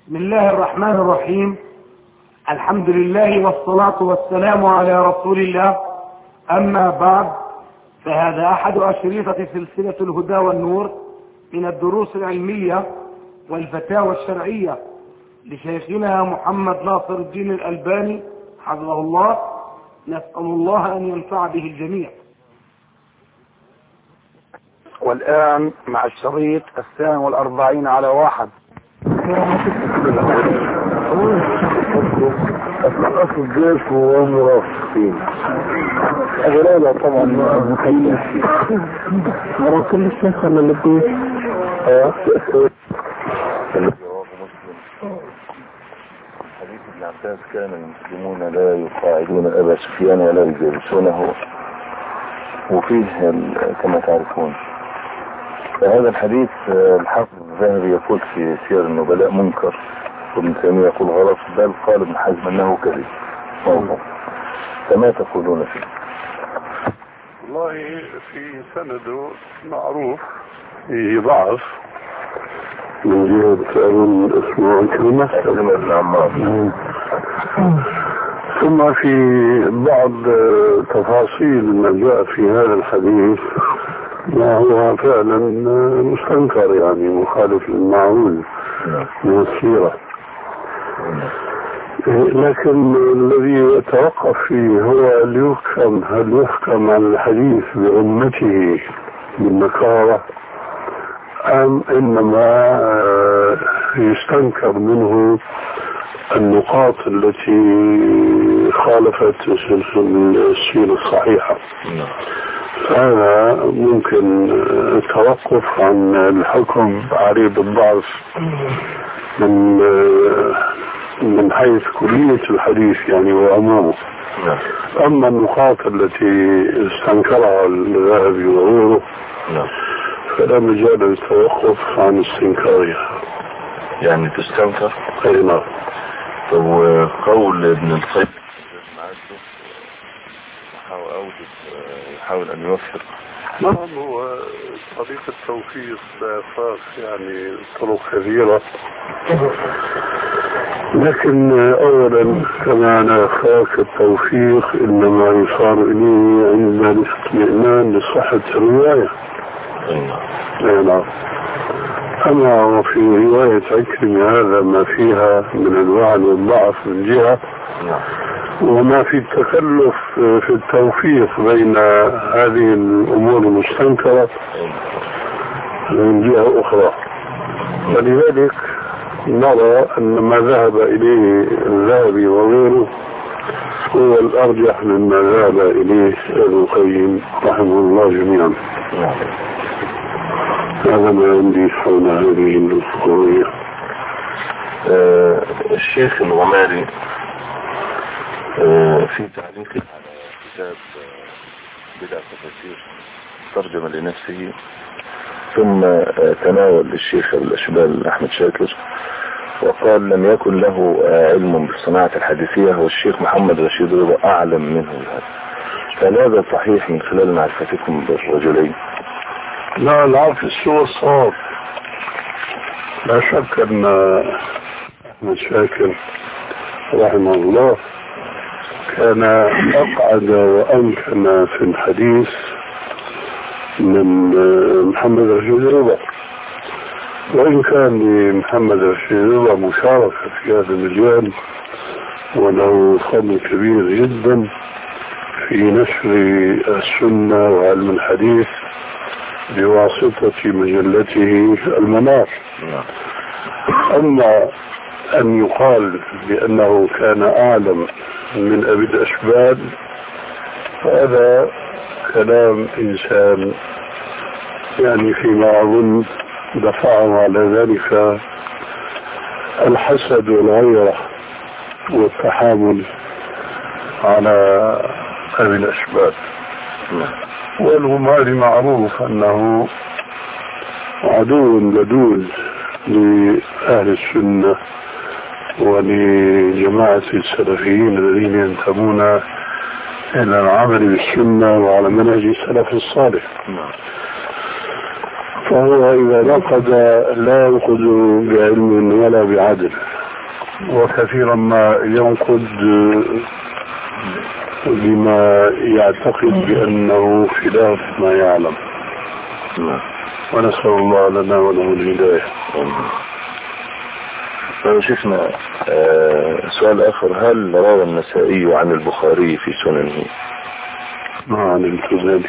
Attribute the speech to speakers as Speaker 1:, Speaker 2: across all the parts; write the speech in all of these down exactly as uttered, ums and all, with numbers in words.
Speaker 1: بسم الله الرحمن الرحيم. الحمد لله والصلاة والسلام على رسول الله. أما بعد، فهذا أحد أشرطة سلسلة الهدى والنور من الدروس العلمية والفتاوى الشرعية لشيخنا محمد ناصر الدين الألباني حفظه الله. نسأل الله أن ينفع به الجميع.
Speaker 2: والآن مع الشريط الثاني والأربعين على واحد. أصل الجيش هو مرافقين أغلالها طبعا مخيلة مرة كل الشيخ ولا الجيش
Speaker 3: حديث ابن عباس: كان المسلمون لا يقاعدون أبا سفيان ولا يجالسونه، وفيه كما تعرفون. فهذا الحديث الحافظ الذهبي يقول في سير النبلاء منكر، وابن تيمية يقول غلط، بل قال ابن حزم انه كذب موضوع. فما تقولون فيه؟
Speaker 4: والله في سنده معروف فيه ضعف من جهة أبن اسمه عكرمة
Speaker 3: بن عمار،
Speaker 4: ثم في بعض تفاصيل ما جاء في هذا الحديث ما هو فعلا مستنكر، يعني مخالف للمعقول من السيرة. لكن الذي يتوقف فيه هو اللي يحكم، هل يحكم على الحديث بأمته بالنكارة أم إنما يستنكر منه النقاط التي خالفت السيرة الصحيحة. هذا ممكن التوقف عن الحكم عليه بالضعف من من حيث كلية الحديث يعني وعمومه. أما النقاط التي استنكرها الذهبي وغيره فلا مجال للتوقف عن استنكارها،
Speaker 3: يعني تستنكر.
Speaker 4: أي نعم.
Speaker 3: وقول ابن القيم يحاول أن يوفق.
Speaker 4: نعم، هو طريق التوفيق فاق يعني طرق كثيرة، لكن أولا كما فاق التوفيق إنما يصار إليه عند الاطمئنان لصحة الرواية. أي نعم. أما وفي رواية عكرمة هذا ما فيها من الوعن والضعف من جهة، وما في التكلف في التوفيق بين هذه الأمور المستنكرة من جهة أخرى. فلذلك نرى أن ما ذهب إليه الذهبي وغيره هو الأرجح مما ذهب إليه ابن القيم رحمه الله جميعا. هذا ما عندي حول هذه القضية.
Speaker 3: آه الشيخ الغماري آه في تعليق على كتاب بدع التفاسير ترجم لنفسه، ثم آه تناول الشيخ الأشبال أحمد شاكر وقال لم يكن له آه علم بالصناعة الحديثية، والشيخ محمد رشيد رضا أعلم منه بهذا. فهذا صحيح من خلال معرفتكم بالرجلين؟
Speaker 4: لا، العكس هو الصواب. لا شك أن أحمد شاكر رحمه الله كان أقعد وأمكن في الحديث من محمد رشيد رضا، وإن كان لمحمد رشيد رضا مشاركة في هذا المجال وله فضل كبير جدا في نشر السنة وعلم الحديث بواسطة مجلته المنار. أما أن يقال بأنه كان أعلم من أبي الأشبال فهذا كلام إنسان يعني فيما أظن دفعه على ذلك الحسد والغيرة والتحامل على أبي الأشبال. والغماري معروف أنه عدو لدود لأهل السنة ولجماعة السلفيين الذين ينتمون إلى العمل بالسنة وعلى منهج السلف الصالح. فهو إذا نقد لا ينقد بعلم ولا بعدل، وكثيرا ما ينقد بما يعتقد بأنه خلاف ما يعلم. ونسأل الله لنا وله الهداية.
Speaker 3: شفنا آه سؤال آخر: هل روى النسائي عن البخاري في سننه؟
Speaker 4: ما علمت ذلك.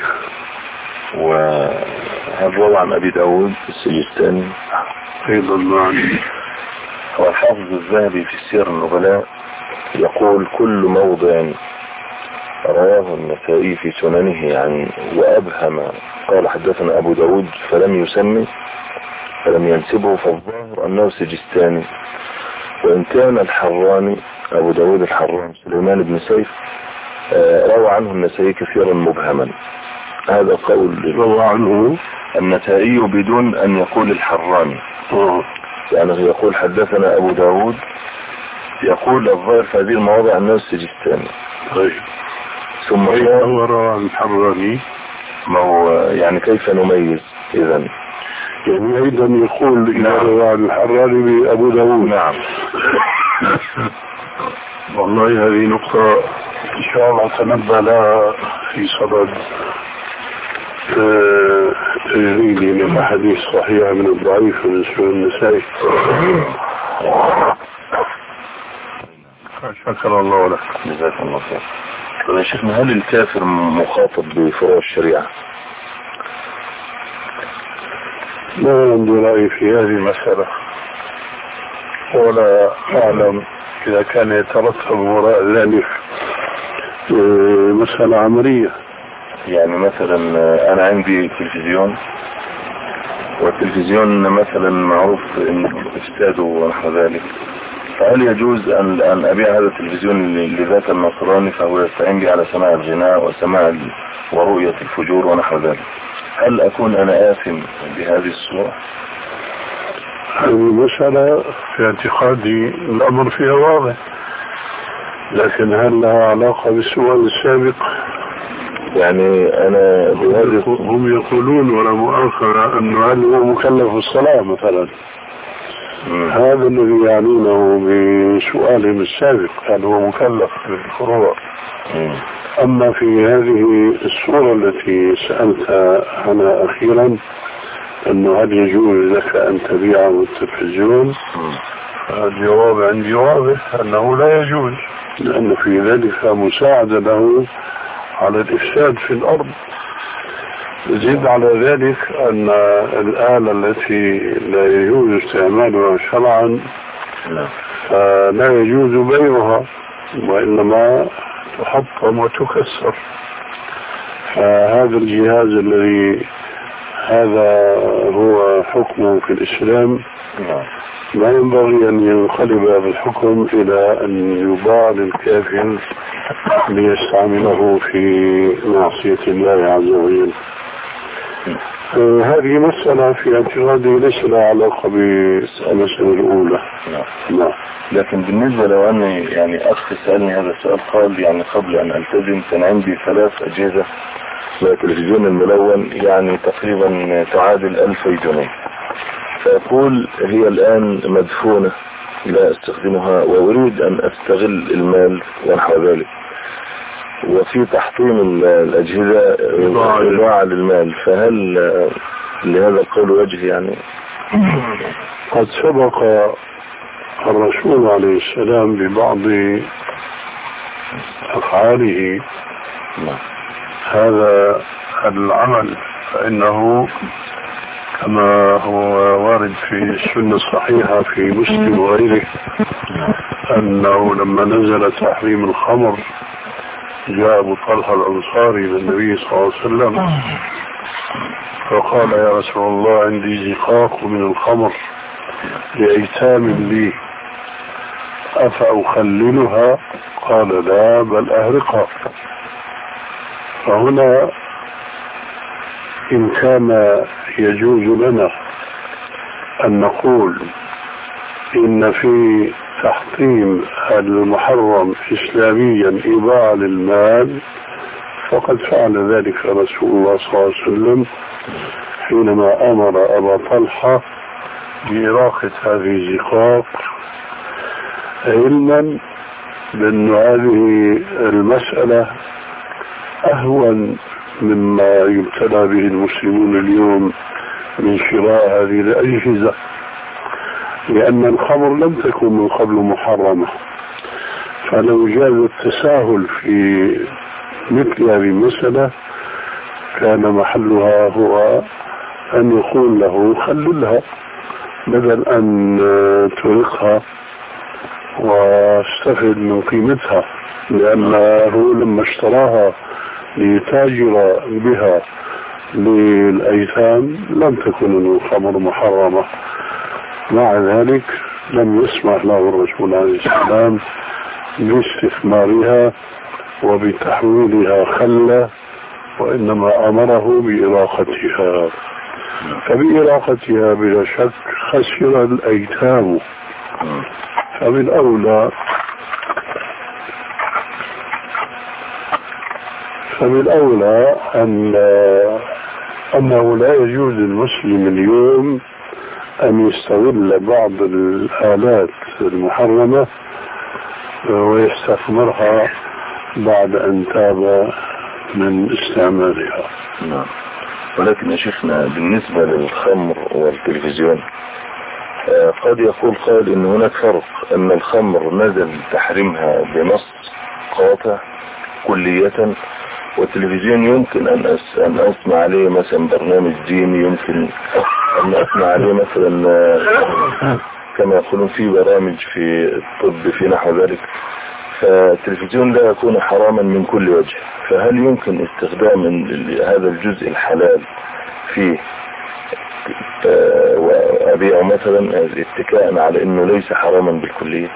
Speaker 3: وهل روى عن أبي داود في السجستاني؟
Speaker 4: أيضا ما علمت.
Speaker 3: والحافظ الذهبي في سير النبلاء يقول: كل موضع رواه النسائي في سننه يعني وأبهم قال حدثنا أبو داود فلم يسمي فلم ينسبه فالظاهر أنه سجستاني. وإن كان الحراني أبو داود الحراني سليمان بن سيف روى عنه النسائي كثيرا مبهما. هذا قول
Speaker 4: روى عنه
Speaker 3: النسائي بدون أن يقول الحراني.
Speaker 4: آه.
Speaker 3: يعني يقول حدثنا أبو داود، يقول الظاهر في هذه المواضع أنه السجستاني.
Speaker 4: طيب.
Speaker 3: ثم
Speaker 4: هو روى عن الحراني.
Speaker 3: ما هو يعني كيف نميز إذن؟
Speaker 4: يعني أيضا يقول إذا
Speaker 3: نعم.
Speaker 4: روى عن الحراني بأبو داود.
Speaker 3: نعم.
Speaker 4: والله هذه نقطة إن شاء الله تنبه لها في صدد تجريدي للأحاديث الصحيحة من الضعيف من سنن النسائي. شكر الله لك.
Speaker 3: جزاك الله خير. طيب يا شيخنا، هل الكافر مخاطب بفروع الشريعة؟
Speaker 4: ما عندي رأي في هذه المسألة، ولا أعلم إذا كان يترتب وراء ذلك مسألة عملية.
Speaker 3: يعني مثلا أنا عندي تلفزيون، والتلفزيون مثلا معروف إنه إفساده ونحو ذلك، فهل يجوز أن أن أبيع هذا التلفزيون لذاك النصراني فهو يستعين بي على سماع الغناء وسماع ورؤية الفجور ونحو ذلك؟ هل أكون أنا آثم بهذه الصورة؟
Speaker 4: هذه مسألة في اعتقادي الأمر فيها واضح، لكن هل لها علاقة بالسؤال السابق؟
Speaker 3: يعني أنا
Speaker 4: هم يقولون ولا مؤاخذة أنه هل هو مكلف بالصلاة مثلا؟ م. هذا الذي يعنونه بسؤالهم السابق، هل هو مكلف بالفروع؟ م. أما في هذه الصورة التي سألت عنها أخيرا، أنه هل يجوز لك أن تبيع التلفزيون؟ الجواب عندي واضح أنه لا يجوز، لأن في ذلك مساعدة له على الإفساد في الأرض. زيد على ذلك أن الآلة التي لا يجوز استعمالها شرعا فلا يجوز بيعها، وإنما تحطم وتكسر. فهذا الجهاز الذي هذا هو حكمه في الإسلام لا ينبغي أن ينقلب هذا الحكم إلى أن يباع للكافر ليستعمله في معصية الله عز وجل. هذه مسألة في اعتقادي ليس لها علاقة بالمسألة الأولى.
Speaker 3: نعم. لكن بالنسبة لو أني يعني أخي سألني هذا السؤال، قال يعني قبل أن ألتزم كان عندي ثلاث أجهزة للتلفزيون الملون يعني تقريبا تعادل ألفي جنيه، فأقول هي الآن مدفونة لا أستخدمها وأريد أن أستغل المال ونحو ذلك، وفي تحطيم الأجهزة إضاعة للمال، فهل لهذا القول وجه؟ يعني
Speaker 4: قد سبق الرسول عليه السلام ببعض أفعاله هذا العمل، فإنه كما هو وارد في السنة الصحيحة في مسلم وغيره أنه لما نزل تحريم الخمر جاء أبو طلحة الأنصاري للنبي صلى الله عليه وسلم فقال: يا رسول الله عندي زقاق من الخمر لأيتام لي أفأخللها؟ قال: لا بل أهرقها. فهنا إن كان يجوز لنا أن نقول إن في تحطيم المحرم إسلاميا إضاعة للمال، فقد فعل ذلك رسول الله صلى الله عليه وسلم حينما أمر أبا طلحة بإراقة هذه الزقاق علما بأن هذه المسألة أهون مما يبتلى به المسلمون اليوم من شراء هذه الأجهزة، لأن الخمر لم تكن من قبل محرمة، فلو جاز التساهل في مثل هذه المسألة كان محلها هو أن يقول له خللها بدل أن تركها واستفد من قيمتها، لأنه لما اشتراها ليتاجر بها للأيتام لم تكن الخمر محرمة. مع ذلك لم يسمح له الرسول عليه السلام باستثمارها وبتحويلها خلة، وإنما أمره بإراقتها، فبإراقتها بلا شك خسر الأيتام. فمن أولى فمن أولى أن أنه لا يجوز للمسلم اليوم أن يستغل بعض الآلات المحرمة ويستثمرها بعد أن تاب من استعمالها.
Speaker 3: نعم. ولكن يا شيخنا بالنسبة للخمر والتلفزيون قد يقول قائل إن هناك فرق، أن الخمر نزل تحريمها بنص قاطع كلية، والتلفزيون يمكن أن أس أن أسمع عليه مثلا برنامج ديني، يمكن أن أسمع عليه مثلا كما يقولون في برامج في الطب في نحو ذلك، فالتلفزيون لا يكون حراما من كل وجه. فهل يمكن استخدام هذا الجزء الحلال فيه وأبيعه مثلا اتكاء على أنه ليس حراما بالكلية؟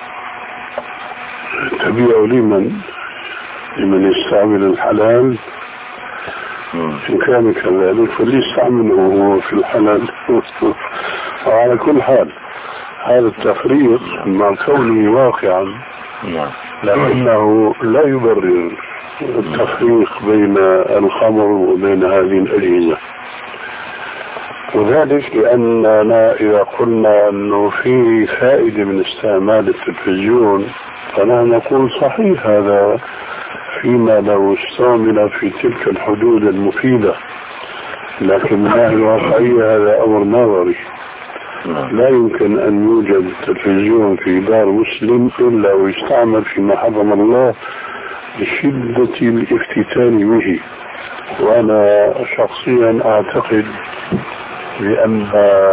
Speaker 4: تبيع لمن لمن يستعمل الحلال إن كان كذلك فليستعمله هو في الحلال. وعلى كل حال هذا التفريق مع كونه واقعا لأنه لا يبرر التفريق بين الخمر وبين هذه الأجهزة، وذلك لأننا إذا قلنا أنه في فائدة من استعمال التلفزيون فنحن نقول صحيح هذا فيما لو استعمل في تلك الحدود المفيدة، لكن من ناحية الواقعية هذا أمر نظري. لا يمكن أن يوجد تلفزيون في دار مسلم إلا ويستعمل فيما حرم الله بشدة الافتتان به. وأنا شخصيا أعتقد بأن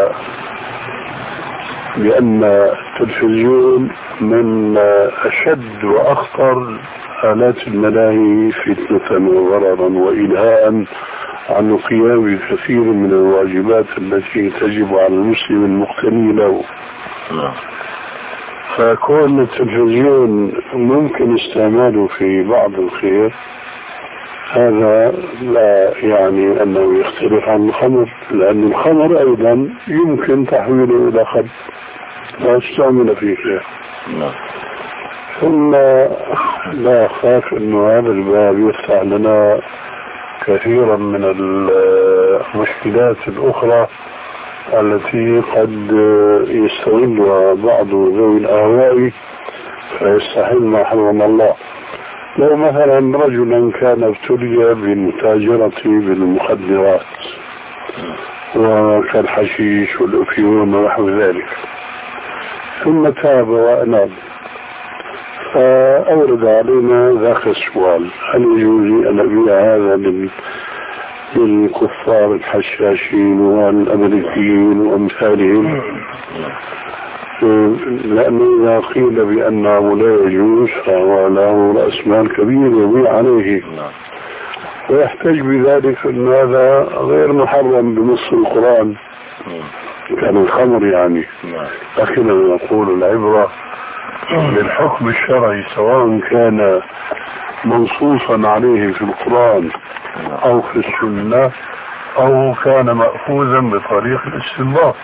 Speaker 4: بأن التلفزيون من أشد وأخطر آلات الملاهي فتنة وضررا وإلهاء عن القيام بكثير من الواجبات التي تجب على المسلم المقتني له. فكون التلفزيون ممكن استعماله في بعض الخير هذا لا يعني أنه يختلف عن الخمر، لأن الخمر أيضا يمكن تحويله إلى خمر لا استعمل فيه خير. ثم لا أخاف أن هذا الباب يفتح لنا كثيرا من المشكلات الأخرى التي قد يستغلها بعض ذوي الأهواء فيستحل ما حرم الله. لو مثلا رجلا كان ابتلي بالمتاجرة بالمخدرات وكالحشيش والأفيون ونحو ذلك، ثم تاب وأناب، فأورد علينا ذاك السؤال: هل يجوز أن أبيع هذا للكفار الحشاشين والأمريكيين وأمثالهم؟ لأنه إذا قيل بأنه لا يجوز فهو له رأس مال كبير يبيع عليه، ويحتاج بذلك أن هذا غير محرم بنص القرآن كان الخمر يعني. لكن نقول العبرة بالحكم الشرعي سواء كان منصوصا عليه في القرآن أو في السنة أو كان مأخوذا بطريق الاستنباط.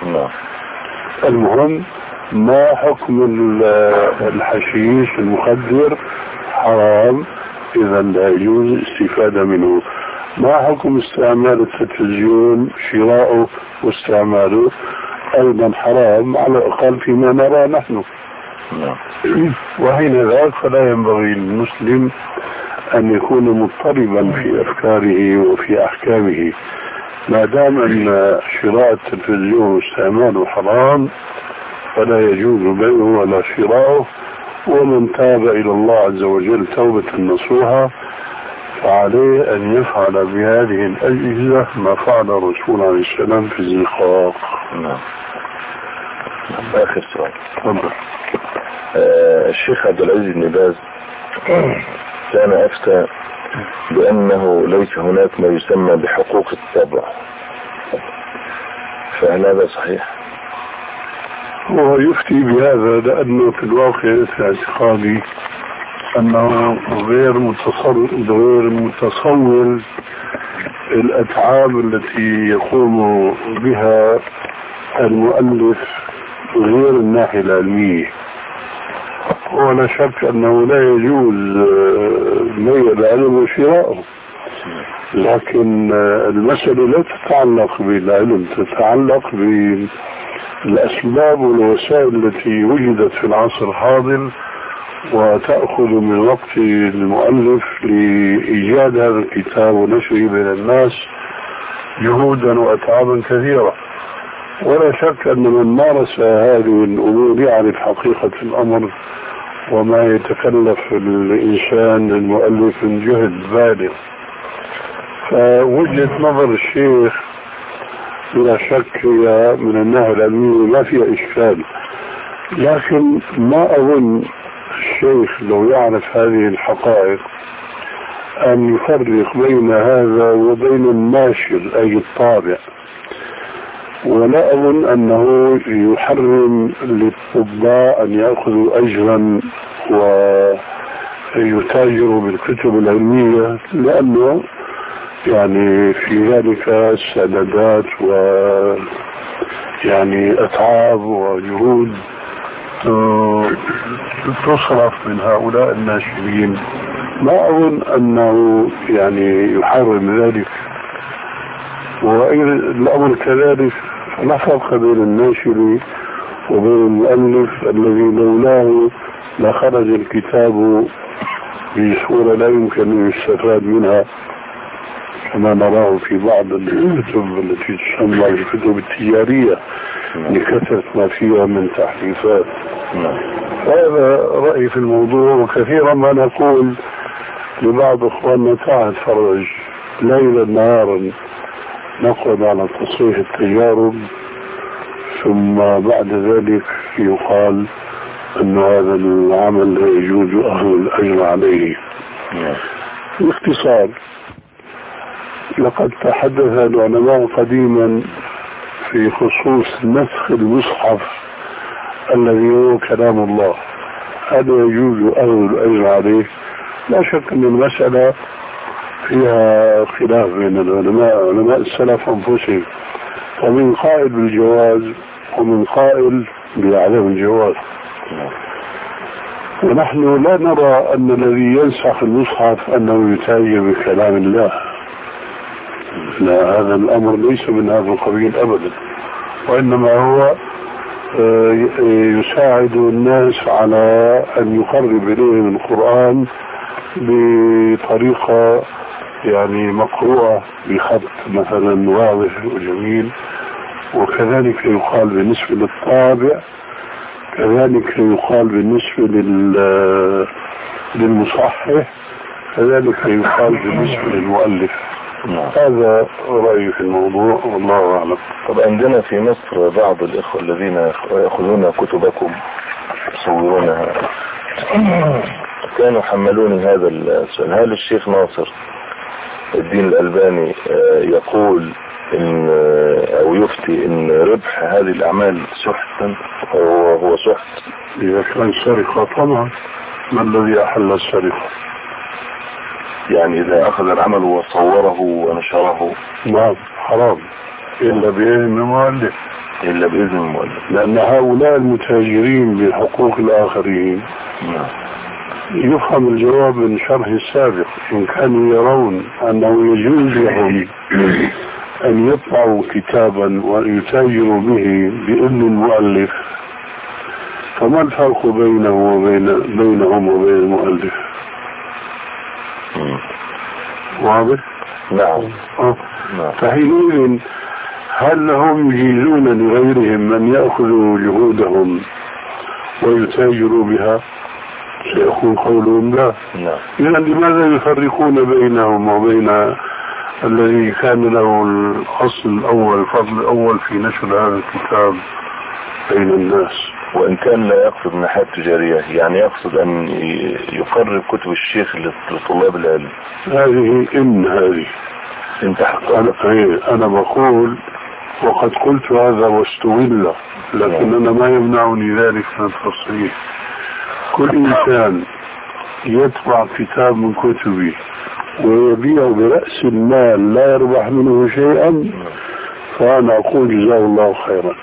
Speaker 4: المهم ما حكم الحشيش المخدر؟ حرام، إذا لا يجوز الاستفادة منه. ما حكم استعمال التلفزيون؟ شراؤه واستعماله أيضا حرام على الأقل فيما نرى نحن. وحين ذاك فلا ينبغي للمسلم أن يكون مضطربا في أفكاره وفي أحكامه. ما دام أن شراء التلفزيون واستعماله حرام فلا يجوز بيعه ولا شراؤه. ومن تاب إلى الله عز وجل توبة نصوحة فعليه أن يفعل بهذه الأجهزة ما فعل الرسول عليه السلام في الزقاق.
Speaker 3: نعم. آخر سؤال. آه الشيخ عبد العزيز بن باز كان أفتى بأنه ليس هناك ما يسمى بحقوق الطبع، فهل هذا صحيح؟
Speaker 4: هو يفتي بهذا لأنه في الواقع في اعتقادي أنه غير متصور غير متصور الأتعاب التي يقوم بها المؤلف غير الناحية العلمية. ولا شك أنه لا يجوز بيع العلم وشراءه، لكن المسألة لا تتعلق بالعلم، تتعلق بالأسباب والوسائل التي وجدت في العصر الحاضر وتأخذ من وقت المؤلف لإيجاد هذا الكتاب ونشره بين الناس جهودا وأتعابا كثيرة. ولا شك أن من مارس هذه الأمور يعرف حقيقة الأمر وما يتكلف الإنسان المؤلف من جهد بالغ. فوجهة نظر الشيخ بلا شك هي من الناحية العلمية ما فيها إشكال، لكن ما أظن الشيخ لو يعرف هذه الحقائق أن يفرق بين هذا وبين الناشر أي الطابع. ولا أظن أنه يحرم للطباع أن يأخذوا أجرا ويتاجروا بالكتب العلمية، لأنه يعني في ذلك السندات و يعني أتعاب وجهود تصرف من هؤلاء الناشرين. ما أظن أنه يعني يحرم ذلك. والأمر كذلك لا فرق بين الناشر وبين المؤلف الذي لولاه لخرج الكتاب بصورة لا يمكن أن يستفاد منها كما نراه في بعض الكتب التي تسمى الكتب التجارية لكثرة ما فيها من تحريفات. هذا رأيي في الموضوع. وكثيرا ما نقول لبعض أخواننا تعال فرج ليلا نهارا نقعد على تصحيح التجارب ثم بعد ذلك يقال أن هذا العمل لا يجوز أخذ الأجر عليه. باختصار لقد تحدث العلماء قديما في خصوص نسخ المصحف الذي هو كلام الله، هذا يجوز أخذ الأجر عليه. لا شك أن المسألة فيها خلاف بين العلماء علماء السلف أنفسهم، ومن قائل بالجواز ومن قائل بعدم الجواز. ونحن لا نرى أن الذي ينسخ المصحف أنه يتاجر بكلام الله، لا، هذا الأمر ليس من هذا القبيل أبدا، وإنما هو يساعد الناس على أن يقرب إليهم القرآن بطريقة يعني مقروءة بخط مثلا واضح وجميل. وكذلك يقال بالنسبة للطابع، كذلك يقال بالنسبة للمصحح، كذلك يقال بالنسبة للمؤلف. هذا رأيي في الموضوع والله أعلم.
Speaker 3: طب عندنا في مصر بعض الإخوة الذين يأخذون كتبكم يصورونها كانوا حملوني هذا السؤال: هل الشيخ ناصر الدين الألباني يقول إن أو يفتي إن ربح هذه الأعمال سحتا أو هو سحت؟
Speaker 4: إذا كان سرقة طبعا، ما الذي أحل السرقة؟
Speaker 3: يعني إذا أخذ العمل وصوره ونشره
Speaker 4: نعم حرام، إلا بإذن المؤلف
Speaker 3: إلا بإذن المؤلف
Speaker 4: لأن هؤلاء المتاجرين بحقوق الآخرين
Speaker 3: نعم.
Speaker 4: يفهم الجواب من شرح السابق. إن كانوا يرون أنه يجوز لهم أن يطبعوا كتابا ويتاجروا به بإذن المؤلف فما الفرق بينه وبين بينهم وبين المؤلف؟ واضح؟
Speaker 3: نعم.
Speaker 4: أه. فحينئذ هل هم يجيزون لغيرهم من يأخذوا جهودهم ويتاجروا بها؟ سيكون قولهم لا. إذا لماذا يفرقون بينهم وبين الذي كان له الأصل الأول الفضل الأول في نشر هذا الكتاب بين الناس؟
Speaker 3: وإن كان لا يقصد الناحية التجارية، يعني يقصد أن يقرب كتب الشيخ لطلاب العلم.
Speaker 4: هذه إن هذه
Speaker 3: انت
Speaker 4: أنا, أنا بقول وقد قلت هذا واستغل، لكن أنا ما يمنعني ذلك من التصريح. كل إنسان يطبع كتاب من كتبي ويبيع برأس المال لا يربح منه شيئا، فأنا أقول جزاه الله خيرا.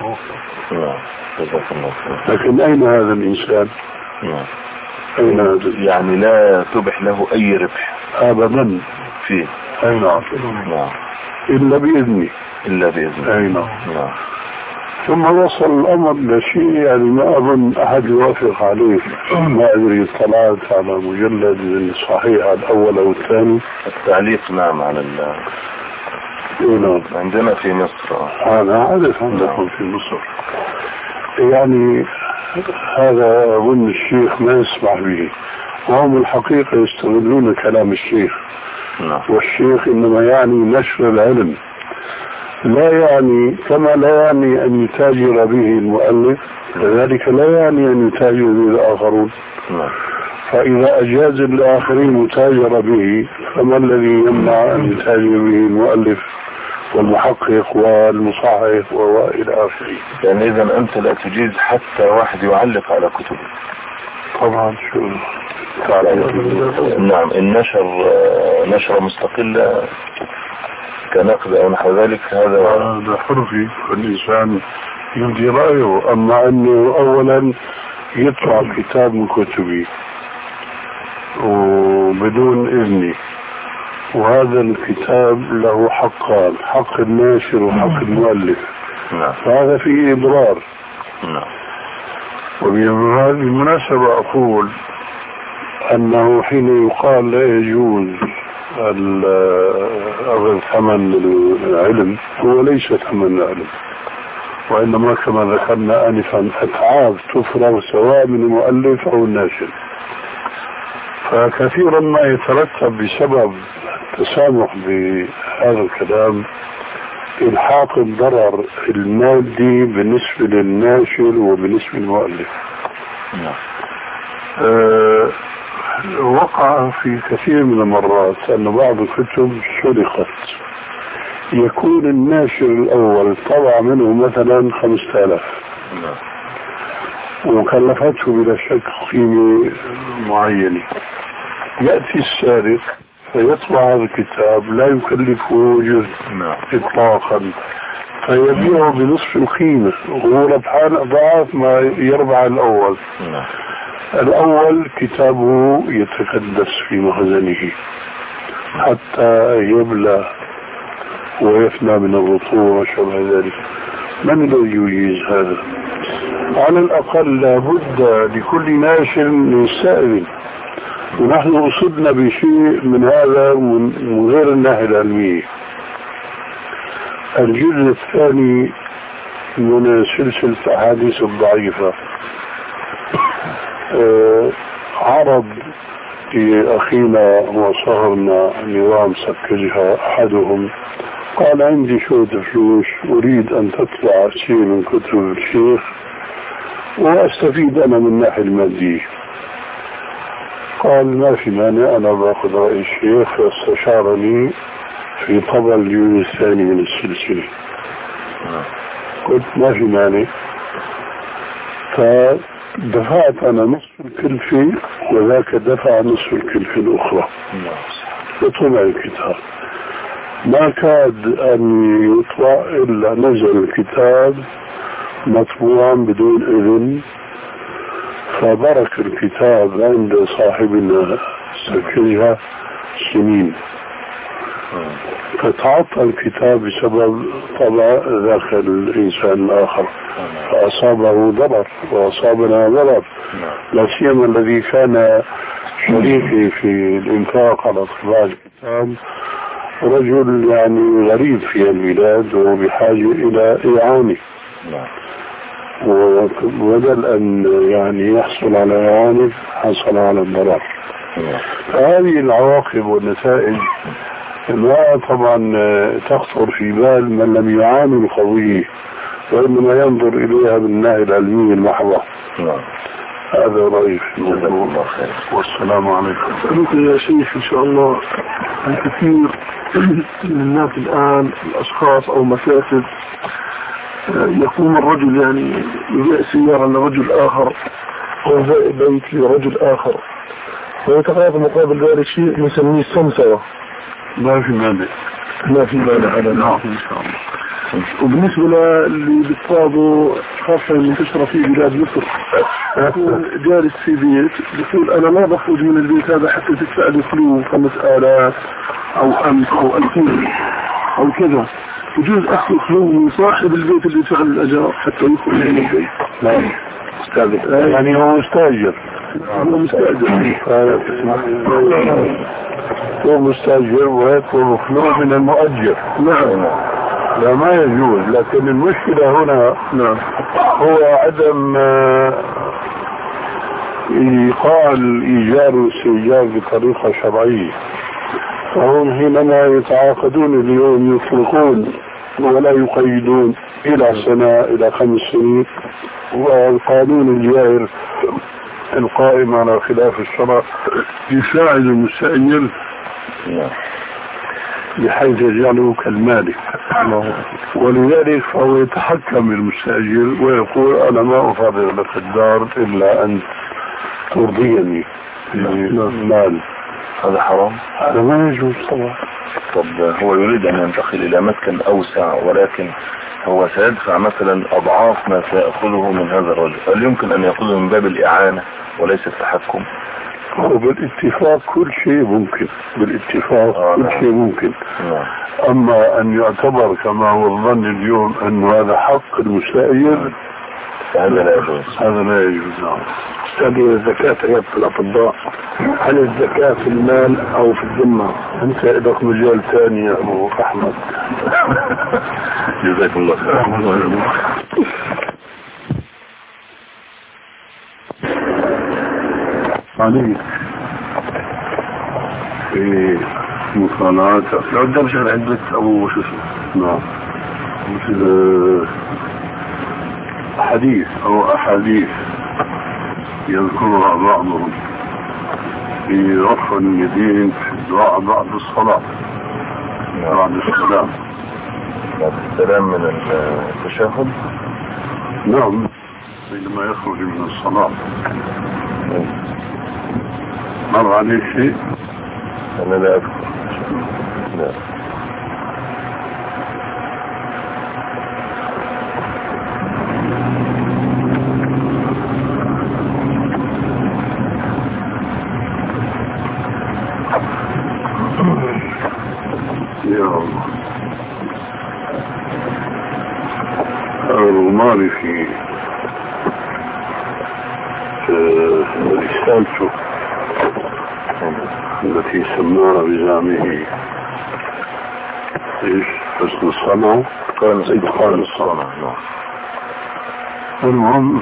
Speaker 4: لكن أين هذا الإنسان؟ أين هذا؟
Speaker 3: يعني لا تبح له أي ربح
Speaker 4: أبدا
Speaker 3: فيه.
Speaker 4: أي نعم. إلا بإذني.
Speaker 3: إلا بإذني.
Speaker 4: أي نعم. ثم وصل الأمر لشيء يعني ما أظن أحد يوافق عليه. ما أدري اطلعت على مجلد صحيح الأول أو الثاني.
Speaker 3: التعليق نعم على ال
Speaker 4: نعم.
Speaker 3: عندنا في مصر.
Speaker 4: أنا أعرف عندكم في مصر. يعني هذا أظن الشيخ ما يسمح به، وهم الحقيقة يستغلون كلام الشيخ. والشيخ إنما يعني نشر العلم، لا يعني كما لا يعني أن يتاجر به المؤلف كذلك لا يعني أن يتاجر به الآخرون. فإذا أجاز الآخرين متاجر به فما الذي يمنع أن يتاجر به المؤلف والمحقق والمصحح وإلى آخره؟
Speaker 3: يعني إذا أنت لا تجيز حتى واحد يعلق على كتبه؟
Speaker 4: طبعا. شو
Speaker 3: نعم. النشر نشر مستقلة كنقد أو نحو ذلك هذا
Speaker 4: هذا حرفي، الإنسان يمضي رأيه. أما أنه أولا يطلع كتاب من كتبي وبدون إذني، وهذا الكتاب له حقان، حق الناشر وحق المؤلف. فهذا فيه إضرار. وبالمناسبة أقول أنه حين يقال لا يجوز أخذ ثمن العلم، هو ليس ثمن العلم، وإنما كما ذكرنا آنفا أتعاب تفرغ سواء من المؤلف أو الناشر. فكثيرا ما يترتب بسبب التسامح بهذا الكلام إلحاق الضرر المادي بالنسبة للناشر وبالنسبة للمؤلف. أه وقع في كثير من المرات أن بعض الكتب سرقت، يكون الناشر الأول طبع منه مثلا خمسة آلاف وكلفته بلا شك قيمة معينة، يأتي السارق فيطبع هذا الكتاب لا يكلفه جزء إطلاقا، فيبيعه بنصف القيمة وهو ربحان أضعاف ما يربح الأول. الأول كتابه يتكدس في مخزنه حتى يبلى ويفنى من الرطوبة وشبه ذلك. من الذي يجيز هذا؟ على الأقل لابد لكل ناشر من سائل، ونحن أصبنا بشيء من هذا من غير الناحية العلمية. الجزء الثاني من سلسلة الأحاديث الضعيفة أه عرض لأخينا وصهرنا نظام سكجها أحدهم، قال عندي شوية فلوس أريد أن تطلع شيء من كتب الشيخ وأستفيد أنا من الناحية المادية. قال ما في مانع، أنا باخذ رأي الشيخ، فاستشارني في طبع الجزء الثاني من السلسلة. قلت ما في مانع، فدفعت أنا نصف الكلفة وذاك دفع نصف الكلفة الأخرى وطبع الكتاب. ما كاد أن يطبع إلا نزل الكتاب مطبوعا بدون إذن، فبرك الكتاب عند صاحبنا سكرها سنين، فتعطى الكتاب بسبب طبع ذاك الإنسان الآخر. فأصابه ضرر وأصابنا ضرر، لا سيما الذي كان شريكي في الإنفاق على طباعة الكتاب رجل يعني غريب في البلاد وبحاجة إلى إعانة، وبدل أن يعني يحصل على إعانة حصل على الضرر. فهذه العواقب والنتائج ما طبعا تخطر في بال من لم يعامل قضية، وإنما ينظر إليها بالناحية العلمية المحضة. هذا رأيي في الموضوع. والسلام عليكم.
Speaker 5: أسألك يا شيخ إن شاء الله، الكثير من الناس الآن الأشخاص أو مكاتب يقوم الرجل يعني يبيع سيارة لرجل آخر أو بيت لرجل آخر ويتقاضى مقابل ذلك شيء نسميه سمسرة.
Speaker 4: ما في مانع،
Speaker 5: ما في مانع على نعم إن شاء الله. وبالنسبة للي بيصابوا خاصة منتشرة في بلاد مصر، جالس في بيت بيقول أنا ما بخرج من البيت هذا حتى تدفع لي فلوس خمس آلاف أو خمس أو ألفين أو كذا، يجوز أخذ فلوس من صاحب البيت اللي يدفع الأجار حتى يخرج من البيت؟
Speaker 4: نعم يعني هو مستأجر.
Speaker 5: هو مستأجر
Speaker 4: هو مستأجر ويطلب فلوس من المؤجر.
Speaker 5: نعم
Speaker 4: لا ما يجوز، لكن المشكلة هنا
Speaker 5: نعم
Speaker 4: هو عدم إيقاع الإيجار والسجار بطريقة شرعية. فهم حينما يتعاقدون اليوم يطلقون ولا يقيدون إلى سنة إلى خمس سنين، والقانون الجائر القائم على خلاف الشرع يساعد المستأجر بحيث يجعله كالمالك، ولذلك فهو يتحكم بالمستأجر ويقول أنا ما أفضل لك الدار إلا أن ترضيني بالمال.
Speaker 3: هذا حرام؟
Speaker 4: هذا ما يجوز طبعا.
Speaker 3: طب هو يريد أن ينتقل إلى مسكن أوسع، ولكن هو سيدفع مثلا أضعاف ما سيأخذه من هذا الرجل، هل يمكن أن يأخذه من باب الإعانة وليس التحكم؟
Speaker 4: هو بالاتفاق كل شيء ممكن، بالاتفاق
Speaker 3: آه
Speaker 4: كل
Speaker 3: نعم.
Speaker 4: شيء ممكن.
Speaker 3: نعم.
Speaker 4: أما أن يعتبر كما هو الظن اليوم أن هذا حق المستأجر
Speaker 3: هذا لا يجوز.
Speaker 4: هذا لا يجوز.
Speaker 5: أستاذ الزكاة يد في الأطباء، هل الزكاة في المال أو في الذمة؟
Speaker 4: أنت لك مجال ثاني يا أبو أحمد.
Speaker 3: جزاك الله خير.
Speaker 4: عليك في مصانعاتك
Speaker 5: لو قدام شغل عندك أو شو اسمه؟
Speaker 4: نعم، مثل حديث أو أحاديث يذكرها بعضهم في رفع اليدين في الدعاء بعد الصلاة بعد السلام.
Speaker 3: بعد السلام من التشهد؟
Speaker 4: نعم، بينما يخرج من الصلاة. مر عليه شيء؟
Speaker 3: أنا لا أذكر. لا.
Speaker 4: يا الله. الرمالي في رسالته التي سماها بزعمه ايش حسن الصنع،
Speaker 3: قال سيد قال الصنع.
Speaker 4: المهم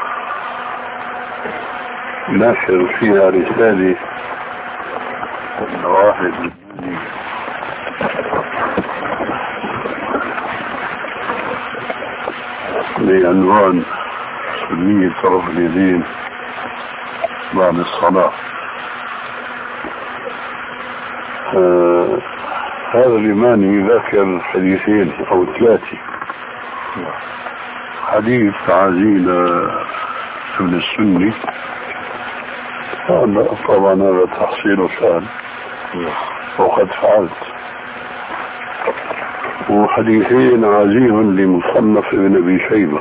Speaker 4: ناشر فيها رسالة واحد بعنوان سنية طرف اليدين بعد الصلاة. آه هذا الإمام ذكر حديثين أو ثلاثة. حديث عزيز ابن السني، طبعا هذا تحصيل سهل وقد فعلت، وحديثين عزيز لمصنف ابن أبي شيبة.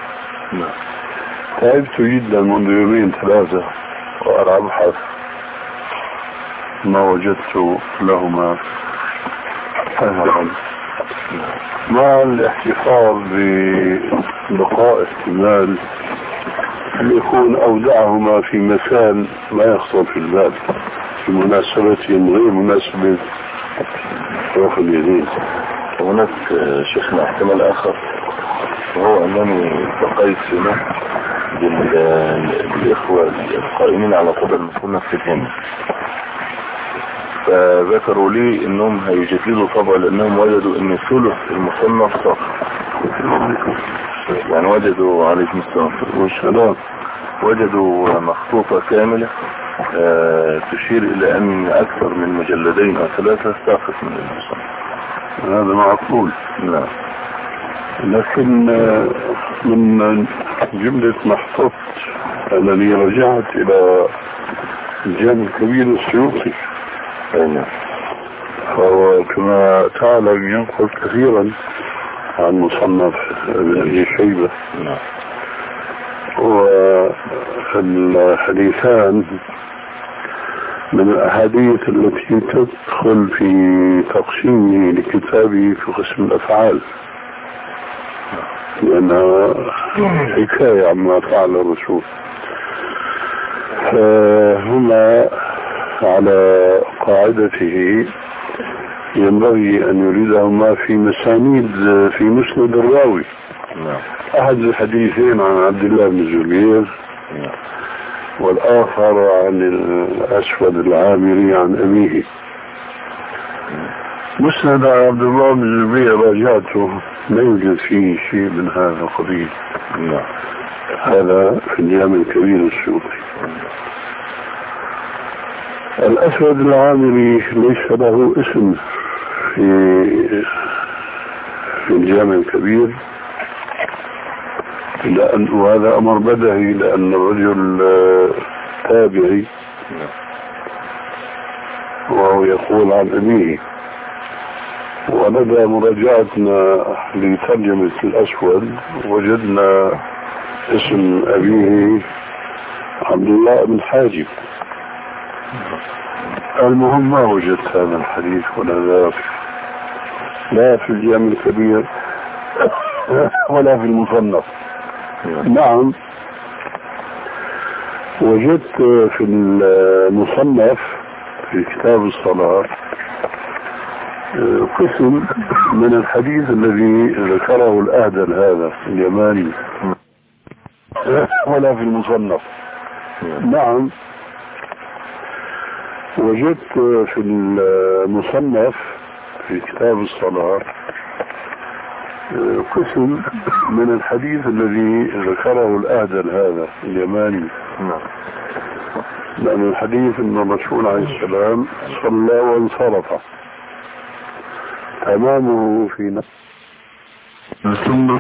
Speaker 4: تعبت جدا منذ يومين ثلاثة وأنا أبحث ما وجدت لهما أثرا مع الاحتفاظ ببقاء احتمال أن يكون أودعهما في مكان ما يخطر في البال في مناسبتهم غير مناسبة رفع اليدين.
Speaker 3: هناك شيخنا احتمال آخر، وهو أنني التقيت في مصر بالإخوة القائمين على طب المصنف في الهند، فذكروا لي انهم هيجددوا طبعا لانهم وجدوا ان ثلث المصنف صح، يعني وجدوا عليكم السلام وجدوا مخطوطة كاملة آه تشير الى ان اكثر من مجلدين او ثلاثة ساقط من المصنف.
Speaker 4: هذا معقول.
Speaker 3: نعم.
Speaker 4: لكن من جملة محطوط انني رجعت الى الجامع الكبير السيوطي، فهو كما تعلم ينقل كثيرا عن مصنف ابن أبي شيبة، والحديثان من الأحاديث التي تدخل في تقسيمه لكتابه في قسم الأفعال، لأنها حكاية عما فعل الرسول. فهما على قاعدته ينبغي أن يريدهما في مسانيد في مسند الراوي. أحد الحديثين عن عبد الله بن الزبير، والآخر عن الأسود العامري عن أبيه. مسند عبد الله بن الزبير راجعته لا يوجد فيه شيء من هذا القبيل. هذا في الجامع الكبير السيوطي. الأسود العامري ليس له اسم في في الجامع الكبير، لأن وهذا أمر بدهي لأن الرجل تابعي وهو يقول عن أبيه. ولدى مراجعتنا لترجمة الأسود وجدنا اسم أبيه عبد الله بن حاجب. المهم ما وجدت هذا الحديث ولا ذاك، لا في الجامع الكبير ولا في المصنف. نعم وجدت في المصنف في كتاب الصلاة قسم من الحديث الذي ذكره الأهدل هذا اليماني، ولا في المصنف. نعم وجدت في المصنف في كتاب الصلاة قسم من الحديث الذي ذكره الأهدل هذا اليماني، لأن الحديث أن الرسول عليه السلام صلى وانصرف تمامه في نفس ثم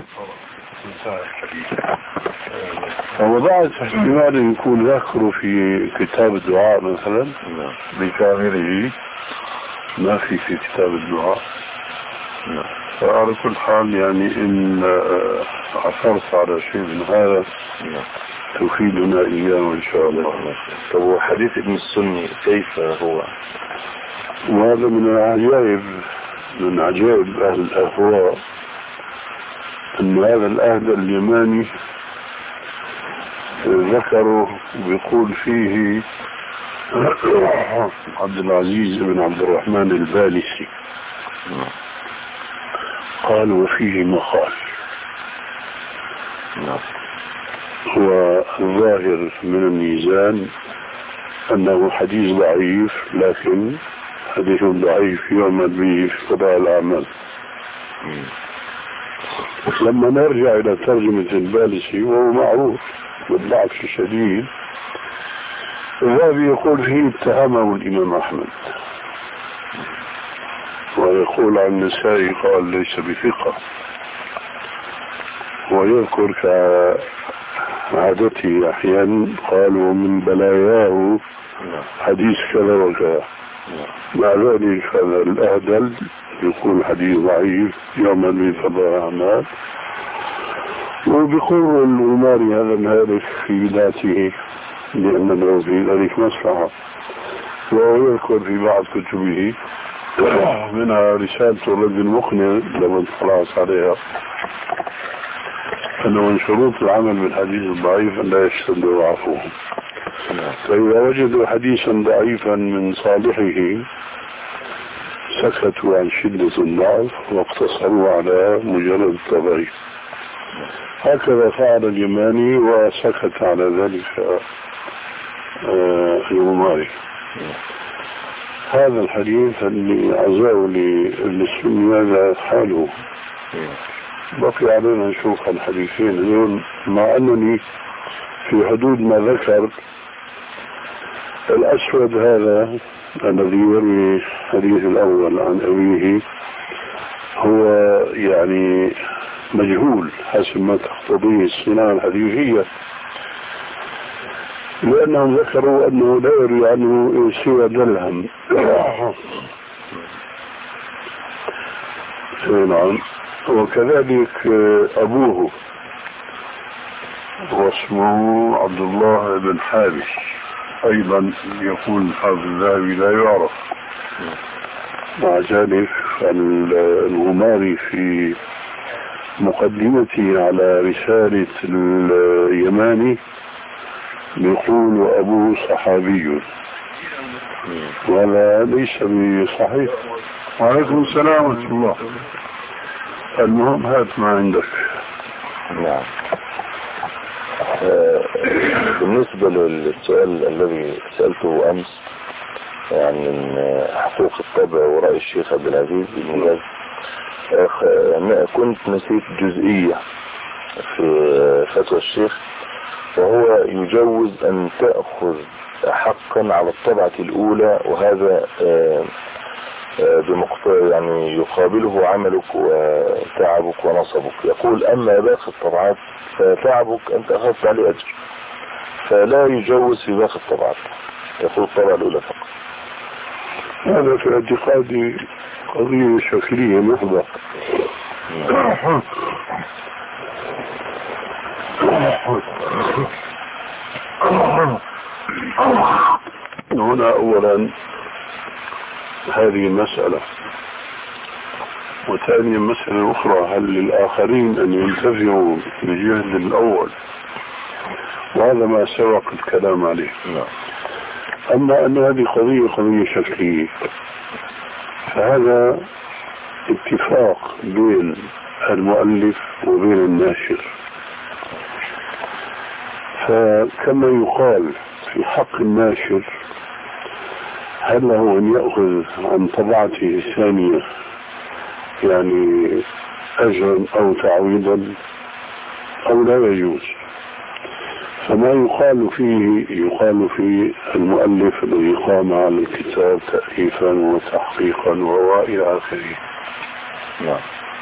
Speaker 4: ووضعت احتمال يكون ذكره في كتاب الدعاء مثلا بكامله، ما في في كتاب الدعاء. فعلى كل حال يعني إن عثرت على شيء من هذا تفيدنا إياه إن شاء الله.
Speaker 3: طب حديث ابن السني كيف هو؟
Speaker 4: وهذا من العجائب من عجائب أهل الأهواء أن هذا الأهل اليماني ذكروا بيقول فيه عبد العزيز بن عبد الرحمن البالسي، قال وفيه مقال. هو الظاهر من الميزان أنه حديث ضعيف، لكن حديث ضعيف يعمل به في قضاء الأعمال. لما نرجع إلى ترجمة البالسي وهو معروف بالضعف الشديد، الذهبي يقول فيه اتهمه الإمام أحمد، ويقول عن النسائي قال ليس بثقة، ويذكر كعادته أحيانا قال ومن بلاياه حديث كذا وكذا. مع ذلك هذا الأهدل يقول حديث ضعيف يعمل بقضاء أعمال، وبيقول الغماري هذا الهارف في ذاته لأن له في ذلك مصلحة. وهو يذكر في بعض كتبه منها رسالة الرجل المقنع لما اطلعت عليها أنه من شروط العمل بالحديث الضعيف أن لا يشتد ضعفه، فإذا وجدوا حديثا ضعيفا من صالحه سكتوا عن شدة الضعف واقتصروا على مجرد التضعيف. هكذا فعل اليماني وسكت على ذلك الغماري. هذا الحديث اللي عزاه للسني هذا حاله. بقي علينا نشوف الحديثين اليوم، مع أنني في حدود ما ذكر الأسود هذا الذي يروي الحديث الأول عن أبيه هو يعني مجهول حسب ما تقتضيه الصناعة الحديثية، لأنهم ذكروا أنه لا يروي عنه سوى دلهم. نعم. وكذلك أبوه واسمه عبد الله بن حارث أيضا يقول الحافظ الذهبي لا يعرف. مع ذلك الغماري في مقدمته على رسالة اليماني يقول أبوه صحابي، ولا ليس بصحيح. وعليكم السلام ورحمة الله. المهم هات ما عندك.
Speaker 3: نعم. بالنسبة للسؤال الذي سألته أمس يعني من حقوق الطبع ورأي الشيخ عبد العزيز بن باز، كنت نسيت جزئية في فتوى الشيخ، وهو يجوز أن تأخذ حقا على الطبعة الأولى، وهذا بمقتضى يعني يقابله عملك وتعبك ونصبك. يقول أما باقي الطبعات فتعبك أنت أخذت عليه أجر، فلا يجوز في باقي الطبعات، يقول الطبعة الأولى فقط.
Speaker 4: هذا في اعتقادي قضية شكلية محضة. هنا أولا هذه مسألة، وثانيا مسألة أخرى، هل للآخرين أن ينتفعوا بالجهد الأول؟ وهذا ما سبق الكلام عليه. أما أن هذه قضية قضية شكلية، فهذا اتفاق بين المؤلف وبين الناشر. فكما يقال في حق الناشر هل له أن يأخذ عن طبعته الثانية يعني أجرا أو تعويضا أو لا يجوز؟ فما يقال فيه يقال في المؤلف الذي قام على الكتاب تأليفا وتحقيقا وإلى آخره.
Speaker 3: نعم.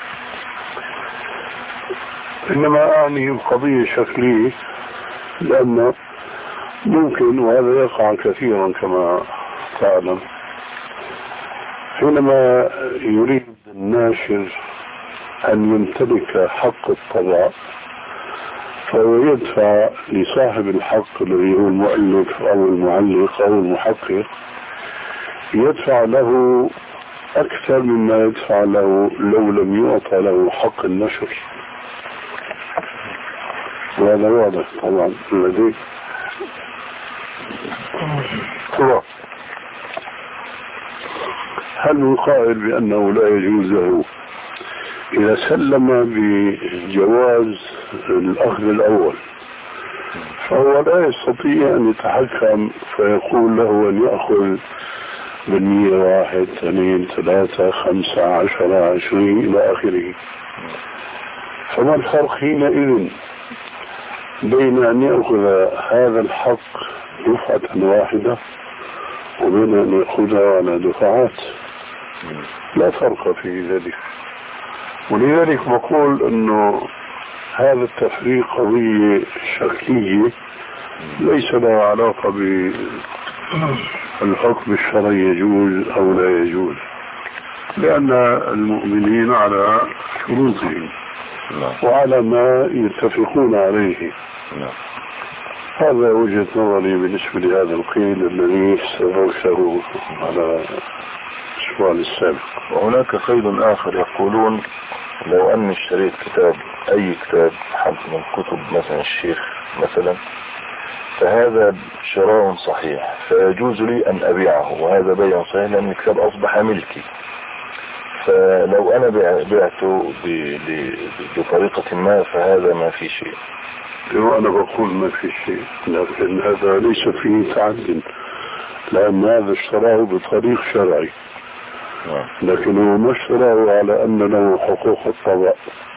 Speaker 4: إنما أعني القضية شكلية، لأن ممكن وهذا يقع كثيرا كما تعلم، حينما يريد الناشر أن يمتلك حق الطبع فهو يدفع لصاحب الحق الذي هو المؤلف أو المعلق أو المحقق، يدفع له أكثر مما يدفع له لو لم يعطى له حق النشر. وهذا واضح طبعا لديك. هل يقال بأنه لا يجوز له إذا سلم بجواز الأخذ الأول فهو لا يستطيع أن يتحكم فيقول له أن يأخذ بالمية واحد اثنين ثلاثة خمسة عشرة عشرين إلى آخره؟ فما الفرق حينئذ بين أن يأخذ هذا الحق دفعة واحدة وبين أن يأخذها على دفعات؟ لا فرق في ذلك. ولذلك بقول أنه هذا التفريق قضية شكلية ليس له علاقة بالحكم الشرعي يجوز أو لا يجوز، لأن المؤمنين على شروطهم وعلى ما يتفقون عليه. هذا وجهة نظري بالنسبة لهذا القيل الذي سأرسله على السؤال السابق.
Speaker 3: وهناك قيد آخر يقولون لو أني اشتريت كتاب أي كتاب حد من كتب مثلا الشيخ مثلا فهذا شراء صحيح فيجوز لي أن أبيعه وهذا بيع صحيح لأن الكتاب أصبح ملكي. فلو أنا بعته بطريقة ما فهذا ما في شيء.
Speaker 4: وأنا بقول ما في شيء لكن هذا ليس فيه تعد لأن هذا اشتراه بطريق شرعي لكنه ما اشتراه على أن له حقوق الطبع.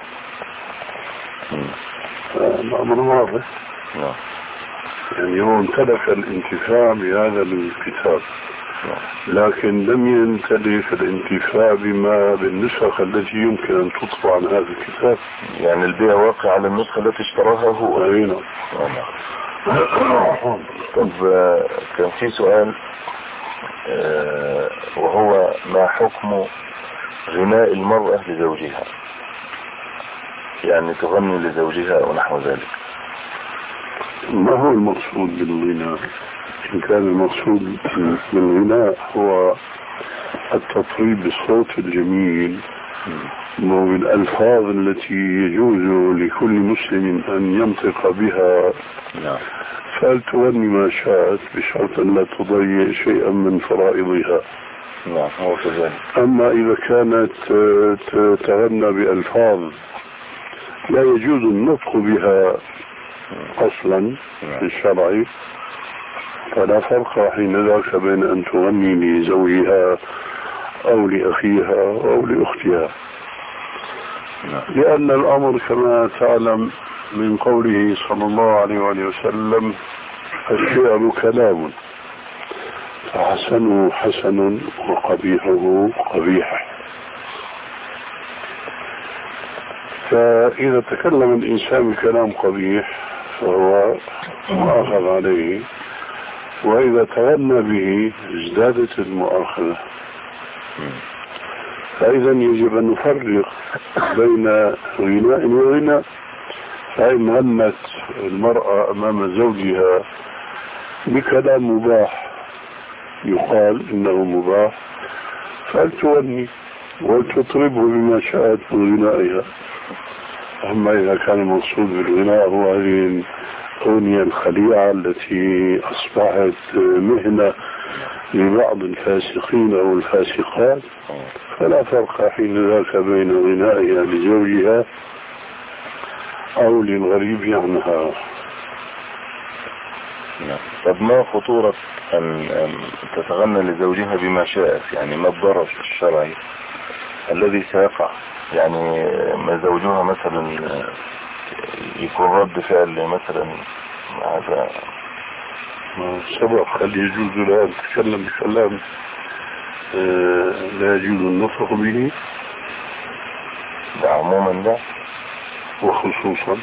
Speaker 4: الأمر واضح. يعني هو امتلك الانتفاع بهذا الكتاب لكن لم يمتلك الانتفاع بما بالنسخة التي يمكن أن تطبع عن هذا الكتاب.
Speaker 3: يعني البيع واقع على النسخة التي اشتراها هو.
Speaker 4: أين.
Speaker 3: طب كان في سؤال وهو ما حكم غناء المرأة لزوجها يعني تغني لزوجها ونحو ذلك.
Speaker 4: ما هو المقصود بالغناء؟ إن كان المقصود بالغناء هو التطريب بالصوت الجميل وبالألفاظ التي يجوز لكل مسلم أن ينطق بها فلتغني ما شاءت بشرط أن لا تضيع شيئا من فرائضها. أما إذا كانت تغنى بألفاظ لا يجوز النطق بها أصلا في الشرع فلا فرق حين ذاك بين أن تغني لزوجها أو لأخيها أو لأختها لأن الأمر كما تعلم من قوله صلى الله عليه وسلم الشعر كلام فحسنه حسن وقبيحه قبيح. فإذا تكلم الإنسان بكلام قبيح فهو مؤاخذ عليه وإذا تغنى به ازدادت المؤاخذة. فإذا يجب أن نفرق بين غناء وغناء. فإن غنت المرأة أمام زوجها بكلام مباح يقال إنه مباح فلتغني ولتطربه بما شاءت من غنائها. أما إذا كان المقصود بالغناء هو هذه الأغنية الخليعة التي أصبحت مهنة لبعض الفاسقين أو الفاسقات فلا فرق حين ذاك بين غنائها لزوجها أو للغريب عنها.
Speaker 3: طب ما خطورة أن تتغنى لزوجها بما شاءت يعني ما الضرر الشرعي الذي سيقع يعني ما زوجها مثلا يكون رد فعل مثلا هذا
Speaker 4: سبق هل يجوز لها أن تتكلم بكلام لا يجوز النطق به
Speaker 3: عموما لا
Speaker 4: وخصوصا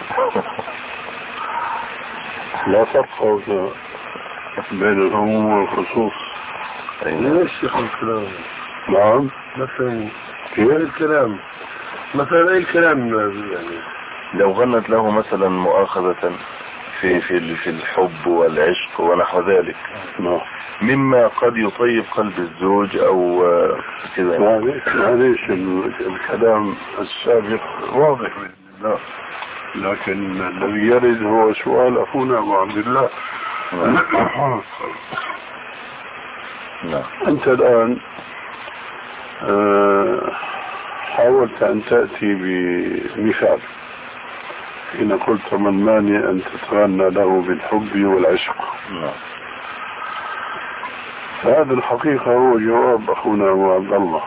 Speaker 4: لا فرق بين العموم والخصوص.
Speaker 5: ليش يخل الكلام؟
Speaker 4: نعم
Speaker 5: مثلا ايه الكلام مثلا ايه الكلام يعني
Speaker 3: لو غنت له مثلا مؤاخذة في في في الحب والعشق ونحو ذلك
Speaker 4: نعم
Speaker 3: مما قد يطيب قلب الزوج او كذا.
Speaker 4: معليش الكلام السابق واضح بإذن الله لكن الذي يرد هو سؤال أخونا أبو عبد الله.
Speaker 3: نعم.
Speaker 4: أنت الآن أه حاولت أن تأتي بمثال حين قلت من مانع أن تتغنى له بالحب والعشق.
Speaker 3: نعم.
Speaker 4: فهذا الحقيقة هو جواب أخونا أبو عبد الله.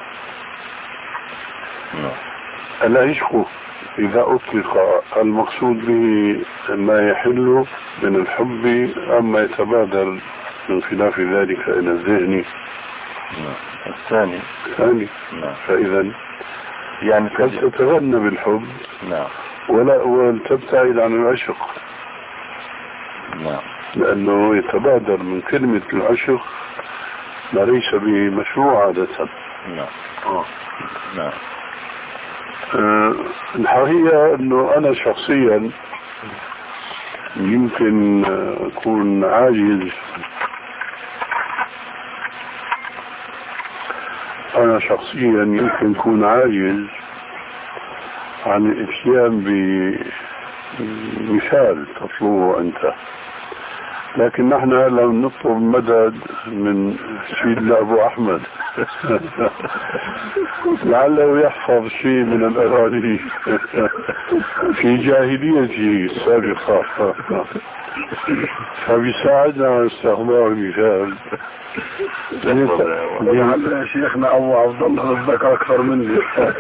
Speaker 3: نعم.
Speaker 4: العشق إذا أطلق المقصود به ما يحل من الحب أما يتبادر من خلاف ذلك إلى الذهن.
Speaker 3: نعم. الثاني
Speaker 4: الثاني
Speaker 3: نعم.
Speaker 4: فإذا
Speaker 3: يعني
Speaker 4: قد تتغنى بالحب
Speaker 3: نعم
Speaker 4: ولا وتبتعد عن العشق.
Speaker 3: نعم.
Speaker 4: لأنه يتبادر من كلمة العشق ما ليس بمشروع عادة.
Speaker 3: نعم.
Speaker 4: آه.
Speaker 3: نعم.
Speaker 4: أه الحقيقة أنه أنا شخصيا يمكن أكون عاجز أنا شخصيا يمكن أكون عاجز عن الاتيان بمثال تطلبه أنت، لكن نحن لم نطلب مدد من سيدنا أبو أحمد لعله يحفظ شيء من الأغاني في جاهليته السابقة فبيساعدنا على استخدام المثال.
Speaker 5: يا شيخنا أبو عبد الله رزقك أكثر مني.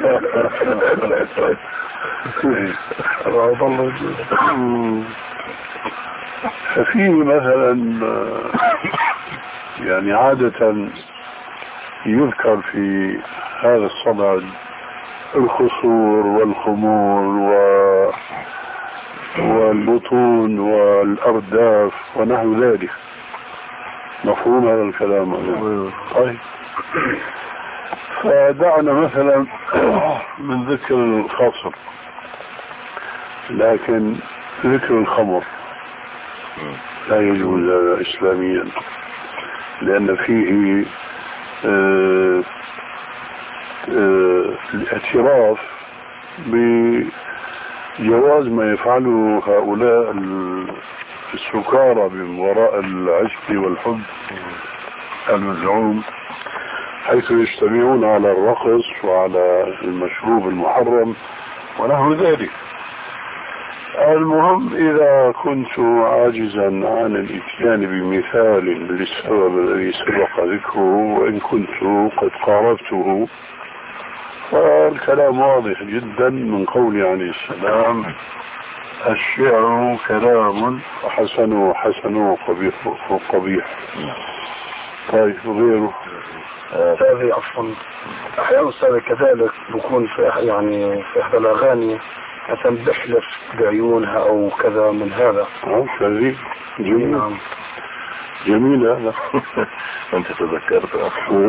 Speaker 4: ففي مثلا يعني عادة يذكر في هذا الصدد الخصور والخمور و والبطون والأرداف ونحو ذلك. مفهوم هذا الكلام؟ طيب، فدعنا مثلا من ذكر الخصر، لكن ذكر الخمر لا يجوز إسلاميا، لأن فيه آه آه الاعتراف بجواز ما يفعله هؤلاء السكارى من وراء العشق والحب المزعوم، حيث يجتمعون على الرقص وعلى المشروب المحرم ونحو ذلك. المهم إذا كنت عاجزا عن الاتيان بمثال للسبب الذي سبق ذكره، وإن كنت قد قاربته، فالكلام واضح جدا من قول عليه السلام: الشعر كلام وحسنه حسن وقبيح قبيح. طيب، غيره
Speaker 5: هذه عفوا أحيانا أستاذ كذلك بكون في يعني في إحدى الأغاني مثلا بحلف بعيونها أو كذا من هذا.
Speaker 4: اه شريف جميل. نعم جميل هذا.
Speaker 3: أنت تذكرت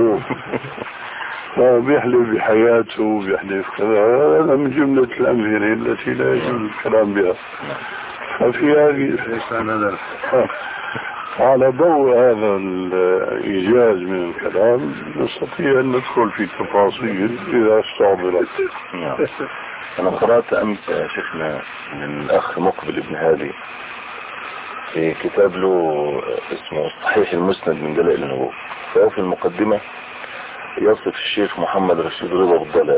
Speaker 4: بيحلف بحياته بيحلف كذا، هذا من جملة الأمثلة التي لا يجوز الكلام بها. ففي هذه على ضوء هذا الإيجاز من الكلام نستطيع أن ندخل في تفاصيل إذا استعملت.
Speaker 3: أنا قرأت أمس شيخنا من الأخ مقبل ابن هادي في كتاب له اسمه صحيح المسند من دلائل النبوة، فهو في المقدمة يصف الشيخ محمد رشيد رضا بالضلال،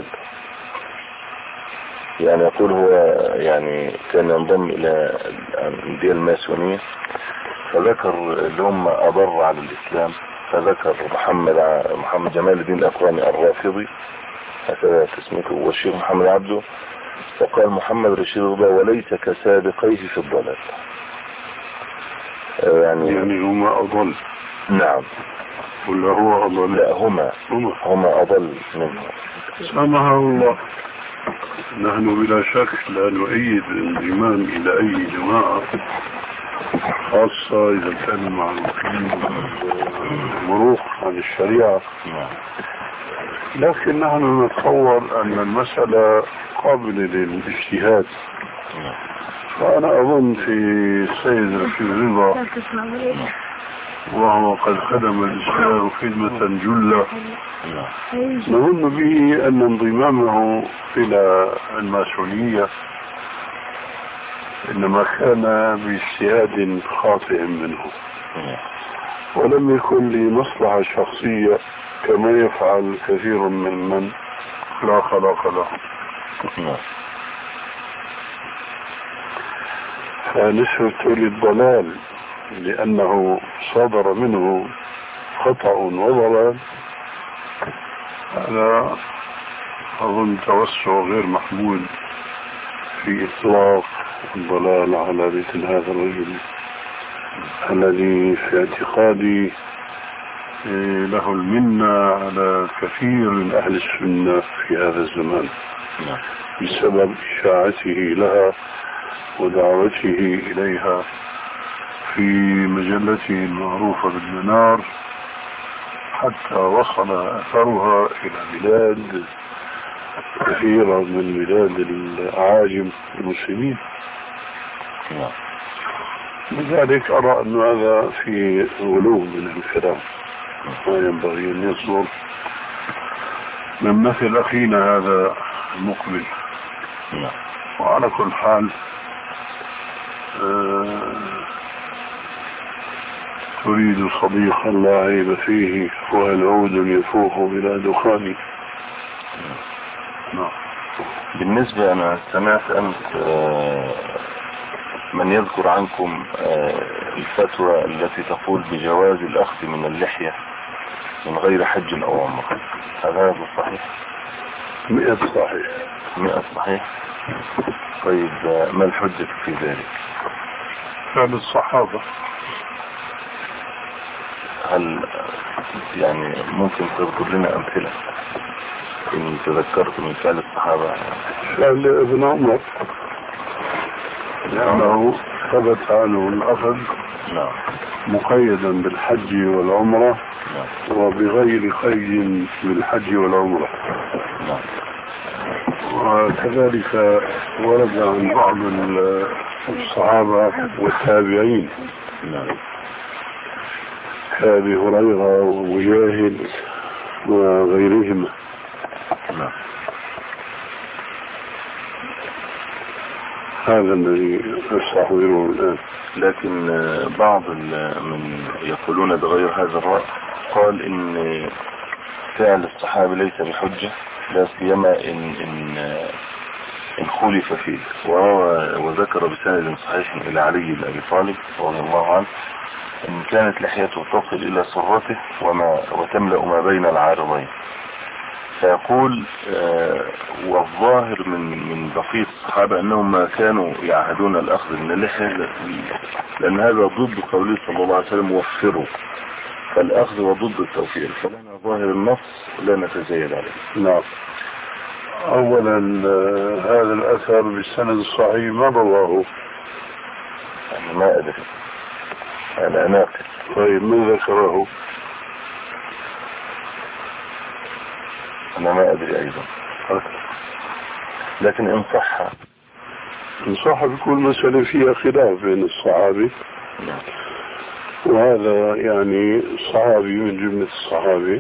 Speaker 3: يعني يقول هو يعني كان ينضم إلى الأندية الماسونية، فذكر اللي هم أضر على الإسلام، فذكر محمد محمد جمال الدين الأقراني الرافضي هكذا تسميته، والشيخ محمد عبده، فقال محمد رشيد رضا وليس كسابقيه في الضلال.
Speaker 4: يعني يعني هما أضل.
Speaker 3: نعم.
Speaker 4: ولا هو أضل؟
Speaker 3: لا، هما هما, هما أضل منه.
Speaker 4: سامحه الله. نحن بلا شك لا نؤيد الانضمام إلى أي جماعة، خاصة إذا كانوا معروفين مروق عن الشريعة، لكن نحن نتصور أن المسألة قابلة للاجتهاد. فأنا أظن في السيد رشيد رضا وهو قد خدم الإسلام خدمة جلة، نظن به أن انضمامه إلى الماسونية إنما كان باجتهاد خاطئ منه، ولم يكن لمصلحة شخصية كما يفعل كثير من من لا خلاق له. فنسبة للضلال لأنه صدر منه خطأ وضلال، هذا أظن توسع غير محمود في إطلاق الضلال على مثل هذا الرجل الذي في اعتقادي له المنة على كثير من أهل السنة في هذا الزمان بسبب إشاعته لها ودعوته إليها في مجلته المعروفة بالمنار، حتى وصل أثرها إلى بلاد كثيرة من بلاد الأعاجم المسلمين. لذلك أرى أن هذا في غلو من الكلام، ما ينبغي أن يصدر من مثل أخينا هذا المقبل.
Speaker 3: نعم.
Speaker 4: وعلى كل حال آه تريد صديقا لا عيب فيه وهل عود يفوح بلا دخان.
Speaker 3: نعم. بالنسبة أنا سمعت أمس من يذكر عنكم الفتوى التي تقول بجواز الأخذ من اللحية من غير حج أو عمرة، هل هذا صحيح؟
Speaker 4: مئة صحيح.
Speaker 3: مئة صحيح. طيب ما الحجة في ذلك؟
Speaker 4: فعل الصحابة.
Speaker 3: هل يعني ممكن تذكر لنا أمثلة إن تذكرت من فعل الصحابة؟
Speaker 4: فعل ابن عمر لأنه ثبت عنه الأخذ
Speaker 3: نعم
Speaker 4: مقيدا بالحج والعمرة
Speaker 3: نعم.
Speaker 4: وبغير قيد بالحج والعمرة.
Speaker 3: نعم.
Speaker 4: وكذلك ورد عن بعض الصحابة والتابعين
Speaker 3: نعم.
Speaker 4: كأبي هريرة ومجاهد وغيرهم.
Speaker 3: نعم.
Speaker 4: هذا الذي أستحضره الآن.
Speaker 3: لكن بعض من يقولون بغير هذا الرأي قال إن فعل الصحابة ليس بحجة، لا سيما إن إن إن خلف فيه، وذكر بسند صحيح إلى علي بن أبي طالب رضي الله عنه إن كانت لحيته تصل إلى سرته وما وتملأ ما بين العارضين. فيقول آه والظاهر من من بقية الصحابة أنهم ما كانوا يعهدون الأخذ من اللحية، لأن هذا ضد قوله صلى الله عليه وسلم وفروا، فالأخذ وضد التوفير، فلنا ظاهر النص لا نتزايد عليه.
Speaker 4: نعم. أولا هذا الأثر بالسند الصحيح ما رواه؟
Speaker 3: أنا ما أدري، أنا ناقل.
Speaker 4: طيب من ذكره؟
Speaker 3: أنا ما أدري أيضا، لكن إن صح
Speaker 4: إن صح بكل مسألة فيها خلاف بين الصحابي.
Speaker 3: نعم.
Speaker 4: وهذا يعني صحابي من جملة الصحابي،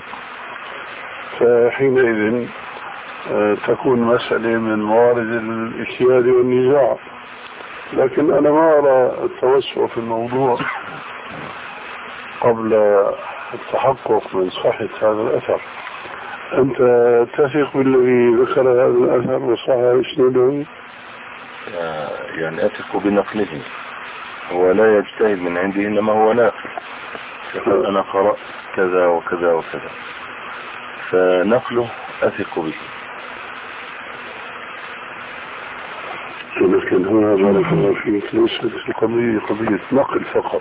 Speaker 4: فحينئذ تكون مسألة من موارد الاجتهاد والنزاع. لكن أنا ما أرى التوسع في الموضوع قبل التحقق من صحة هذا الأثر. أنت تثق بالذي ذكر هذا الأثر وصحة إسناده؟
Speaker 3: يعني أثق بنقله، هو لا يجتهد من عنده إنما هو ناقل، يقول أنا قرأت كذا وكذا وكذا، فنقله أثق به.
Speaker 4: لكن هنا بارك الله فيك ليست القضية قضية نقل فقط.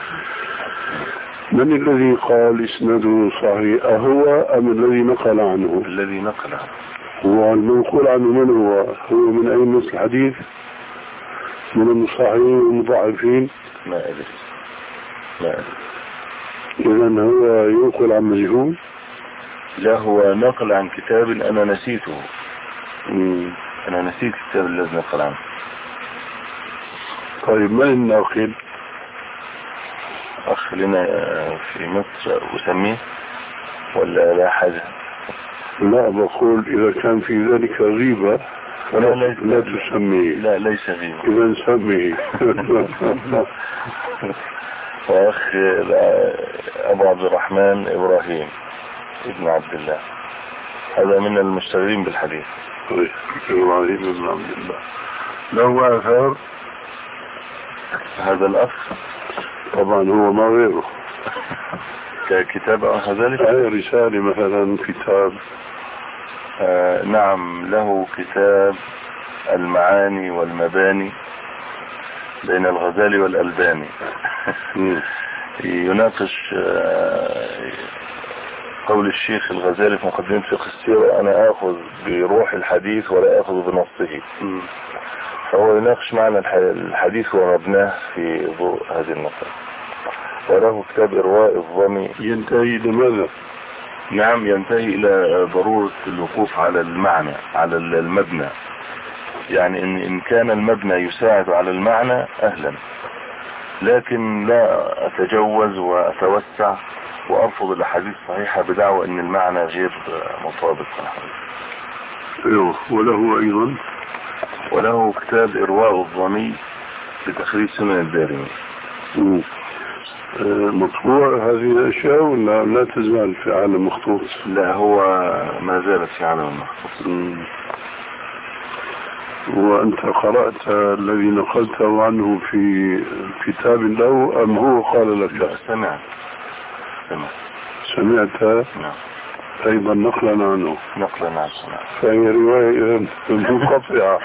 Speaker 4: من الذي قال اسناده صحيح، أهو أم الذي نقل عنه؟
Speaker 3: الذي نقل عنه.
Speaker 4: هو المنقول عنه من هو؟ هو من أئمة الحديث، من المصححين والمضاعفين؟
Speaker 3: ما أدري ما أدري.
Speaker 4: إذن هو ينقل عن مجهول؟
Speaker 3: لا، هو نقل عن كتاب أنا نسيته.
Speaker 4: مم.
Speaker 3: أنا نسيت الكتاب الذي نقل عنه.
Speaker 4: طيب من الناقل؟
Speaker 3: أخ لنا في مصر أسميه ولا لا حاجة؟
Speaker 4: لا، بقول إذا كان في ذلك غيبة فلا لا, لا تسميه.
Speaker 3: لا ليس غيبة.
Speaker 4: إذا سميه.
Speaker 3: وأخ أبو عبد الرحمن إبراهيم ابن عبد الله، هذا من المشتغلين بالحديث.
Speaker 4: إبراهيم ابن عبد الله له آثار.
Speaker 3: هذا الأخ
Speaker 4: طبعا هو ما غيره
Speaker 3: ككتاب أو كذلك.
Speaker 4: هذه رسالة مثلا كتاب.
Speaker 3: آه نعم، له كتاب المعاني والمباني بين الغزالي والألباني. يناقش آه قول الشيخ الغزالي في مقدمة فقه السيرة أنا آخذ بروح الحديث ولا آخذ بنصه. فهو يناقش معنى الحديث ومبناه في ضوء هذه النقطة. وله كتاب إرواء الظمي.
Speaker 4: ينتهي لماذا؟
Speaker 3: نعم، ينتهي إلى ضرورة الوقوف على المعنى، على المبنى. يعني إن, إن كان المبنى يساعد على المعنى أهلا، لكن لا أتجوز وأتوسع وأرفض الأحاديث الصحيحة بدعوى أن المعنى غير مطابق.
Speaker 4: ايوه. وله أيضا
Speaker 3: وله كتاب إرواء الظمي لتخريج سنن الدارمي.
Speaker 4: مطبوع هذه الأشياء ولا لا تزال في عالم مخطوط؟
Speaker 3: لا، هو ما زالت في عالم مخطوط.
Speaker 4: وأنت قرأت الذي نقلته عنه في كتاب له أم هو قال لك؟
Speaker 3: لا، سمعت سمعت
Speaker 4: سمعت
Speaker 3: نعم.
Speaker 4: أيضا نقلا عنه.
Speaker 3: نقلا عنه.
Speaker 4: فهي رواية منقطعة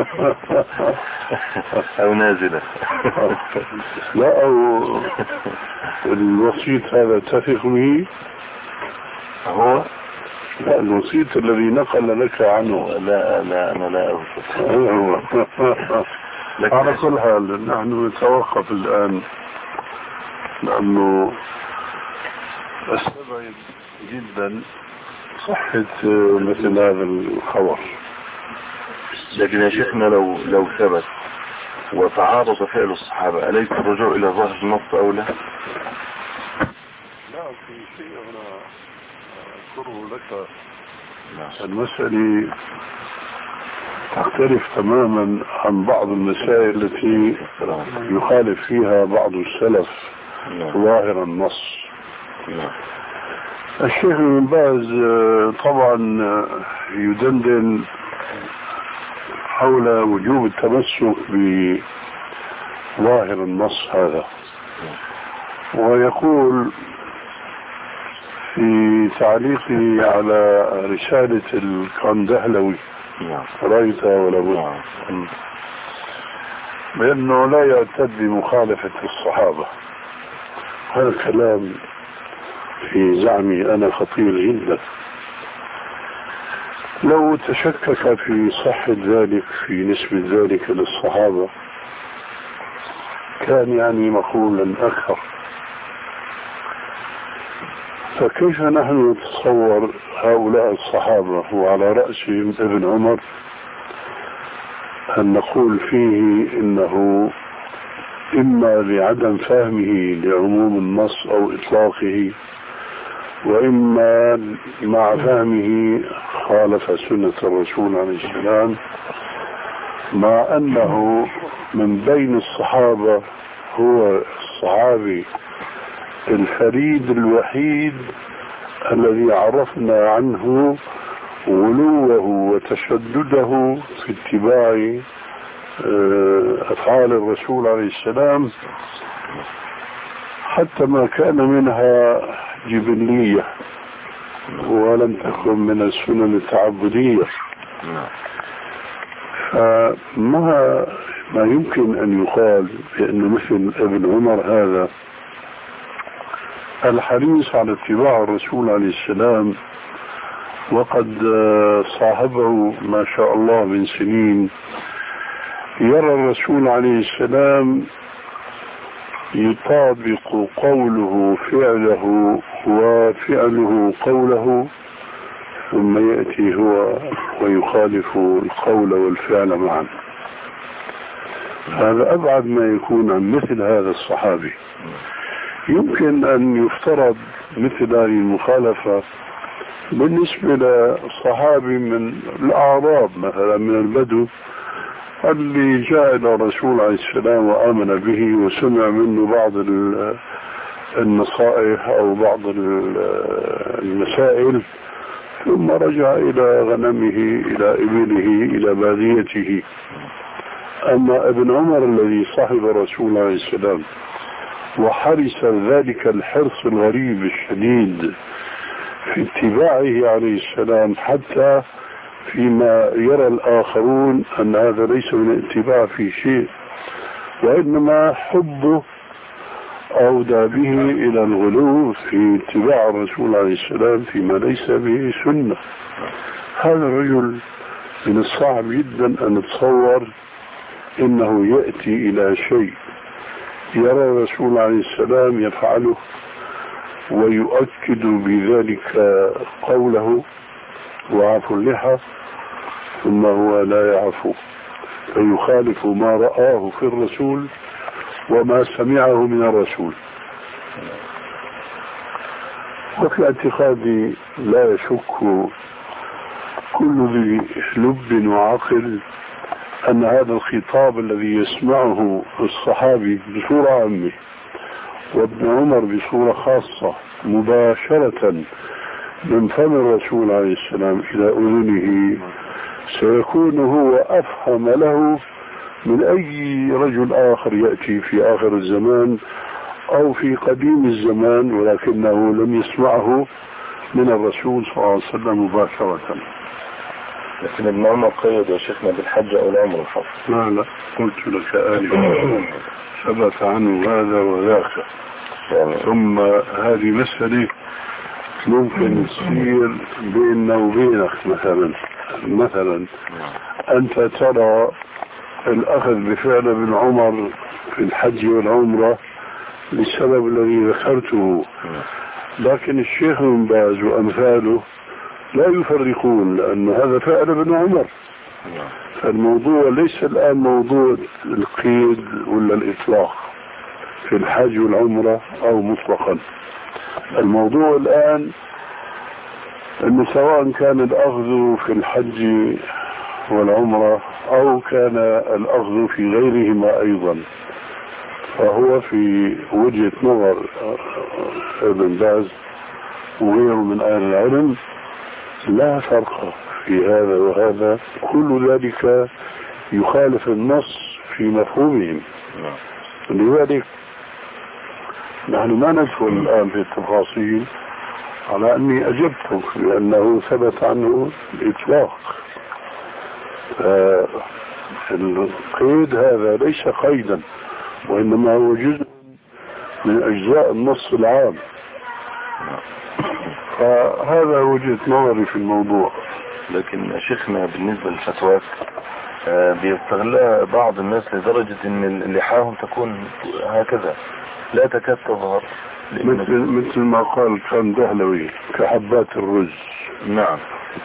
Speaker 3: أو نازلة.
Speaker 4: لا، أو الوسيط هذا تثق به؟
Speaker 3: هو
Speaker 4: لا، الوسيط الذي نقل لك عنه.
Speaker 3: لا لا أنا لا أوثق.
Speaker 4: على كل حال نحن نتوقف الآن، لأنه أستبعد جدا صحة مثل هذا الخبر.
Speaker 3: لكن يا شيخنا لو لو ثبت وتعارض فعل الصحابة، أليس الرجوع إلى ظاهر النص أولى؟
Speaker 4: لا، في شيء هنا أذكره لك. المسألة تختلف تماما عن بعض المسائل التي يخالف فيها بعض السلف ظاهر النص. الشيخ ابن باز طبعا يدندن حول وجوب التمسك بظاهر النص هذا، ويقول في تعليقه على رسالة الكندهلوي رأيتها ولا بد، بأنه لا يعتد بمخالفة الصحابة. هذا الكلام في زعمي أنا خطير جدا. لو تشكك في صحة ذلك، في نسبة ذلك للصحابة، كان يعني مقولا أكثر. فكيف نحن نتصور هؤلاء الصحابة وعلى رأسهم ابن عمر أن نقول فيه إنه إما لعدم فهمه لعموم النص أو إطلاقه، وإما مع فهمه خالف سنة الرسول عليه السلام، مع أنه من بين الصحابة هو الصحابي الفريد الوحيد الذي عرفنا عنه غلوه وتشدده في اتباع أفعال الرسول عليه السلام، حتى ما كان منها جبلية ولم تكن من السنن التعبدية. فما ما يمكن أن يقال بأن مثل ابن عمر هذا الحريص على اتباع الرسول عليه السلام، وقد صاحبه ما شاء الله من سنين، يرى الرسول عليه السلام يطابق قوله فعله وفعله قوله، ثم يأتي هو ويخالف القول والفعل معا. هذا أبعد ما يكون عن مثل هذا الصحابي. يمكن أن يفترض مثل هذه المخالفة بالنسبة لصحابي من الأعراب مثلا، من البدو اللي جاء إلى الرسول عليه السلام وآمن به وسمع منه بعض النصائح أو بعض المسائل، ثم رجع إلى غنمه إلى إبله إلى باديته. أما ابن عمر الذي صاحب الرسول عليه السلام وحرص ذلك الحرص الغريب الشديد في اتباعه عليه السلام، حتى فيما يرى الآخرون أن هذا ليس من الاتباع في شيء، وإنما حبه أودى به إلى الغلو في اتباع الرسول عليه السلام فيما ليس به سنة. هذا الرجل من الصعب جدا أن نتصور إنه يأتي إلى شيء يرى الرسول عليه السلام يفعله ويؤكد بذلك قوله وعفو اللحى، ثم هو لا يعفو فيخالف ما رآه في الرسول وما سمعه من الرسول. وفي اعتقادي لا يشك كل ذي لب وعقل أن هذا الخطاب الذي يسمعه الصحابي بصورة عامة وابن عمر بصورة خاصة مباشرة من فم الرسول عليه السلام إلى أذنه سيكون هو أفهم له من أي رجل آخر يأتي في آخر الزمان أو في قديم الزمان ولكنه لم يسمعه من الرسول صلى الله عليه وسلم مباشرة.
Speaker 3: لكن ابن عمر قيد يا شيخنا بالحج أو العمر الحج.
Speaker 4: لا لا قلت لك آلفا ثبت عنه هذا وذاك يعني. ثم هذه مسألة ممكن تصير بيننا وبينك مثلا مثلا أنت ترى الأخذ بفعل ابن عمر في الحج والعمرة للسبب الذي ذكرته، لكن الشيخ بن باز وأمثاله لا يفرقون لأن هذا فعل ابن عمر. فالموضوع ليس الآن موضوع القيد ولا الإطلاق في الحج والعمرة أو مطلقا. الموضوع الآن أنه سواء كان الأخذ في الحج والعمرة أو كان الأخذ في غيرهما أيضا فهو في وجهة نظر ابن باز وغيره من أهل العلم لا فرق في هذا وهذا، كل ذلك يخالف النص في مفهومهم. لذلك نحن ما ندخل الآن في التفاصيل على أني أجبتك لأنه ثبت عنه الإطلاق. القيد هذا ليس قيدا وإنما هو جزء من أجزاء النص العام. فهذا وجهة نظري في الموضوع.
Speaker 3: لكن شيخنا بالنسبة للفتوات بيستغلها بعض الناس لدرجة ان لحاهم تكون هكذا لا تكاد تظهر
Speaker 4: مثل, مثل ما قال كان دهلوي كحبات الرز.
Speaker 3: نعم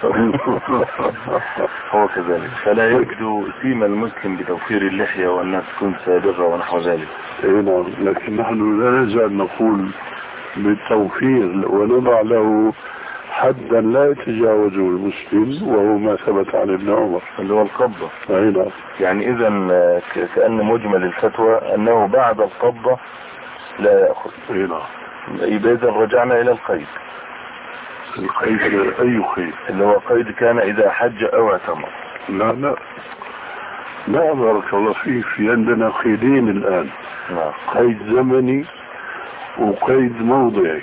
Speaker 3: هو كذلك، فلا يجد سيما المسلم بتوفير اللحية والناس تكون سابغة ونحو ذلك.
Speaker 4: نعم، لكن نحن لا نزال نقول بالتوفير ونضع له حدا لا يتجاوزه المسلم وهو ما ثبت عن ابن عمر
Speaker 3: اللي هو القبضة.
Speaker 4: نعم.
Speaker 3: يعني اذا كأن مجمل الفتوى انه بعد القبضة لا يأخذ.
Speaker 4: نعم.
Speaker 3: يبقى اذا رجعنا الى القيد.
Speaker 4: القيد اي قيد؟
Speaker 3: اللي هو قيد كان اذا حج او اعتمر.
Speaker 4: لا لا لا بارك الله فيك، في عندنا قيدين الان.
Speaker 3: نعم.
Speaker 4: قيد زمني وقيد موضعي.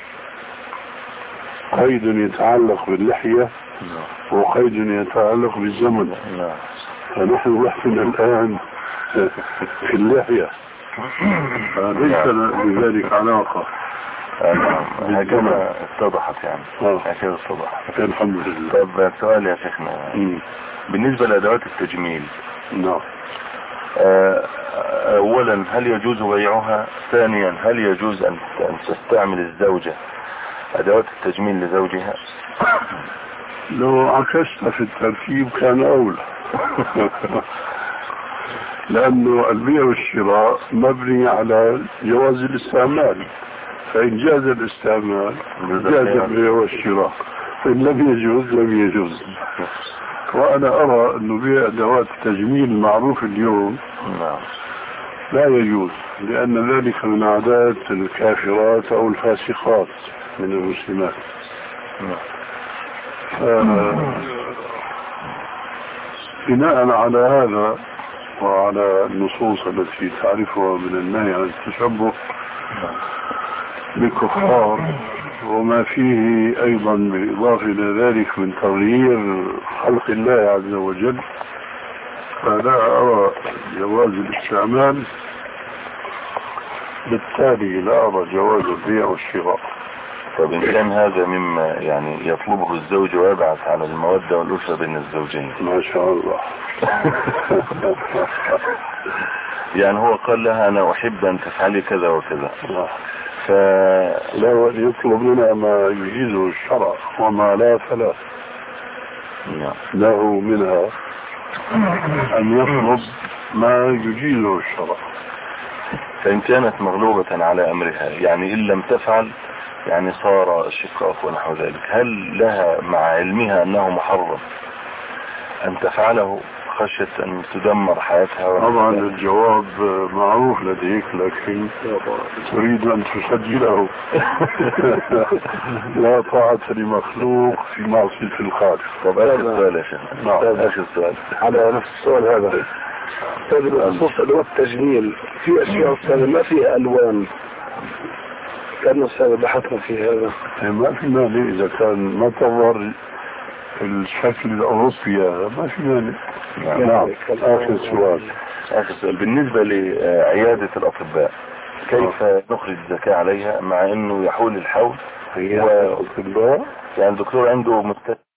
Speaker 4: قيد يتعلق باللحية وقيد يتعلق بالزمن. فنحن بحثنا الآن في اللحية فليس لذلك علاقة.
Speaker 3: هكذا اتضحت يعني. هكذا اتضحت
Speaker 4: الحمد لله.
Speaker 3: طب سؤال يا شيخنا بالنسبة لأدوات التجميل.
Speaker 4: نعم.
Speaker 3: اولا هل يجوز بيعها؟ ثانيا هل يجوز ان تستعمل الزوجة ادوات التجميل لزوجها؟
Speaker 4: لو عكست في التركيب كان اولى لانه البيع والشراء مبني على جواز الاستعمال، فان جاز الاستعمال جاز البيع والشراء، فان لم يجوز لم يجوز. وانا ارى انه بيع ادوات التجميل المعروف اليوم لا يجوز، لان ذلك من عادات الكافرات او الفاسقات من المسلمات. بناء على هذا وعلى النصوص التي تعرفها من النهي عن التشبه بالكفار وما فيه ايضا بالاضافه الى ذلك من تغيير خلق الله عز وجل، فلا ارى جواز الاستعمال، بالتالي لا ارى جواز البيع والشراء.
Speaker 3: طب إن كان هذا مما يعني يطلبه الزوج ويبعث على المودة والأسرة بين الزوجين.
Speaker 4: ما شاء الله.
Speaker 3: يعني هو قال لها أنا أحب أن تفعلي كذا وكذا. ف...
Speaker 4: لا يطلب لنا ما يجيزه الشرع وما لا فلا. له منها أن يطلب ما يجيزه الشرع.
Speaker 3: فإن كانت مغلوبة على أمرها يعني إن لم تفعل يعني صار شقاق ونحو ذلك، هل لها مع علمها أنه محرم أن تفعله خشية أن تدمر حياتها؟
Speaker 4: طبعا الجواب معروف لديك، لكن تريد أن تسجله. لا طاعة لمخلوق في معصية الخالق.
Speaker 3: طب آخر سؤال يا شيخ.
Speaker 4: نعم.
Speaker 3: آخر سؤال
Speaker 5: على نفس السؤال هذا. أستاذ بخصوص أدوات التجميل، في أشياء أستاذ ما فيها ألوان، كان أستاذ بحثنا في هذا.
Speaker 4: ما في مانع إذا كان ما تظهر الشكل الأوروبي ما في مانع. نعم. آخر سؤال.
Speaker 3: آخر سؤال بالنسبة لعيادة الأطباء، كيف نخرج الزكاة عليها مع أنه يحول الحول؟
Speaker 4: هي الأطباء
Speaker 3: يعني الدكتور عنده مستشفى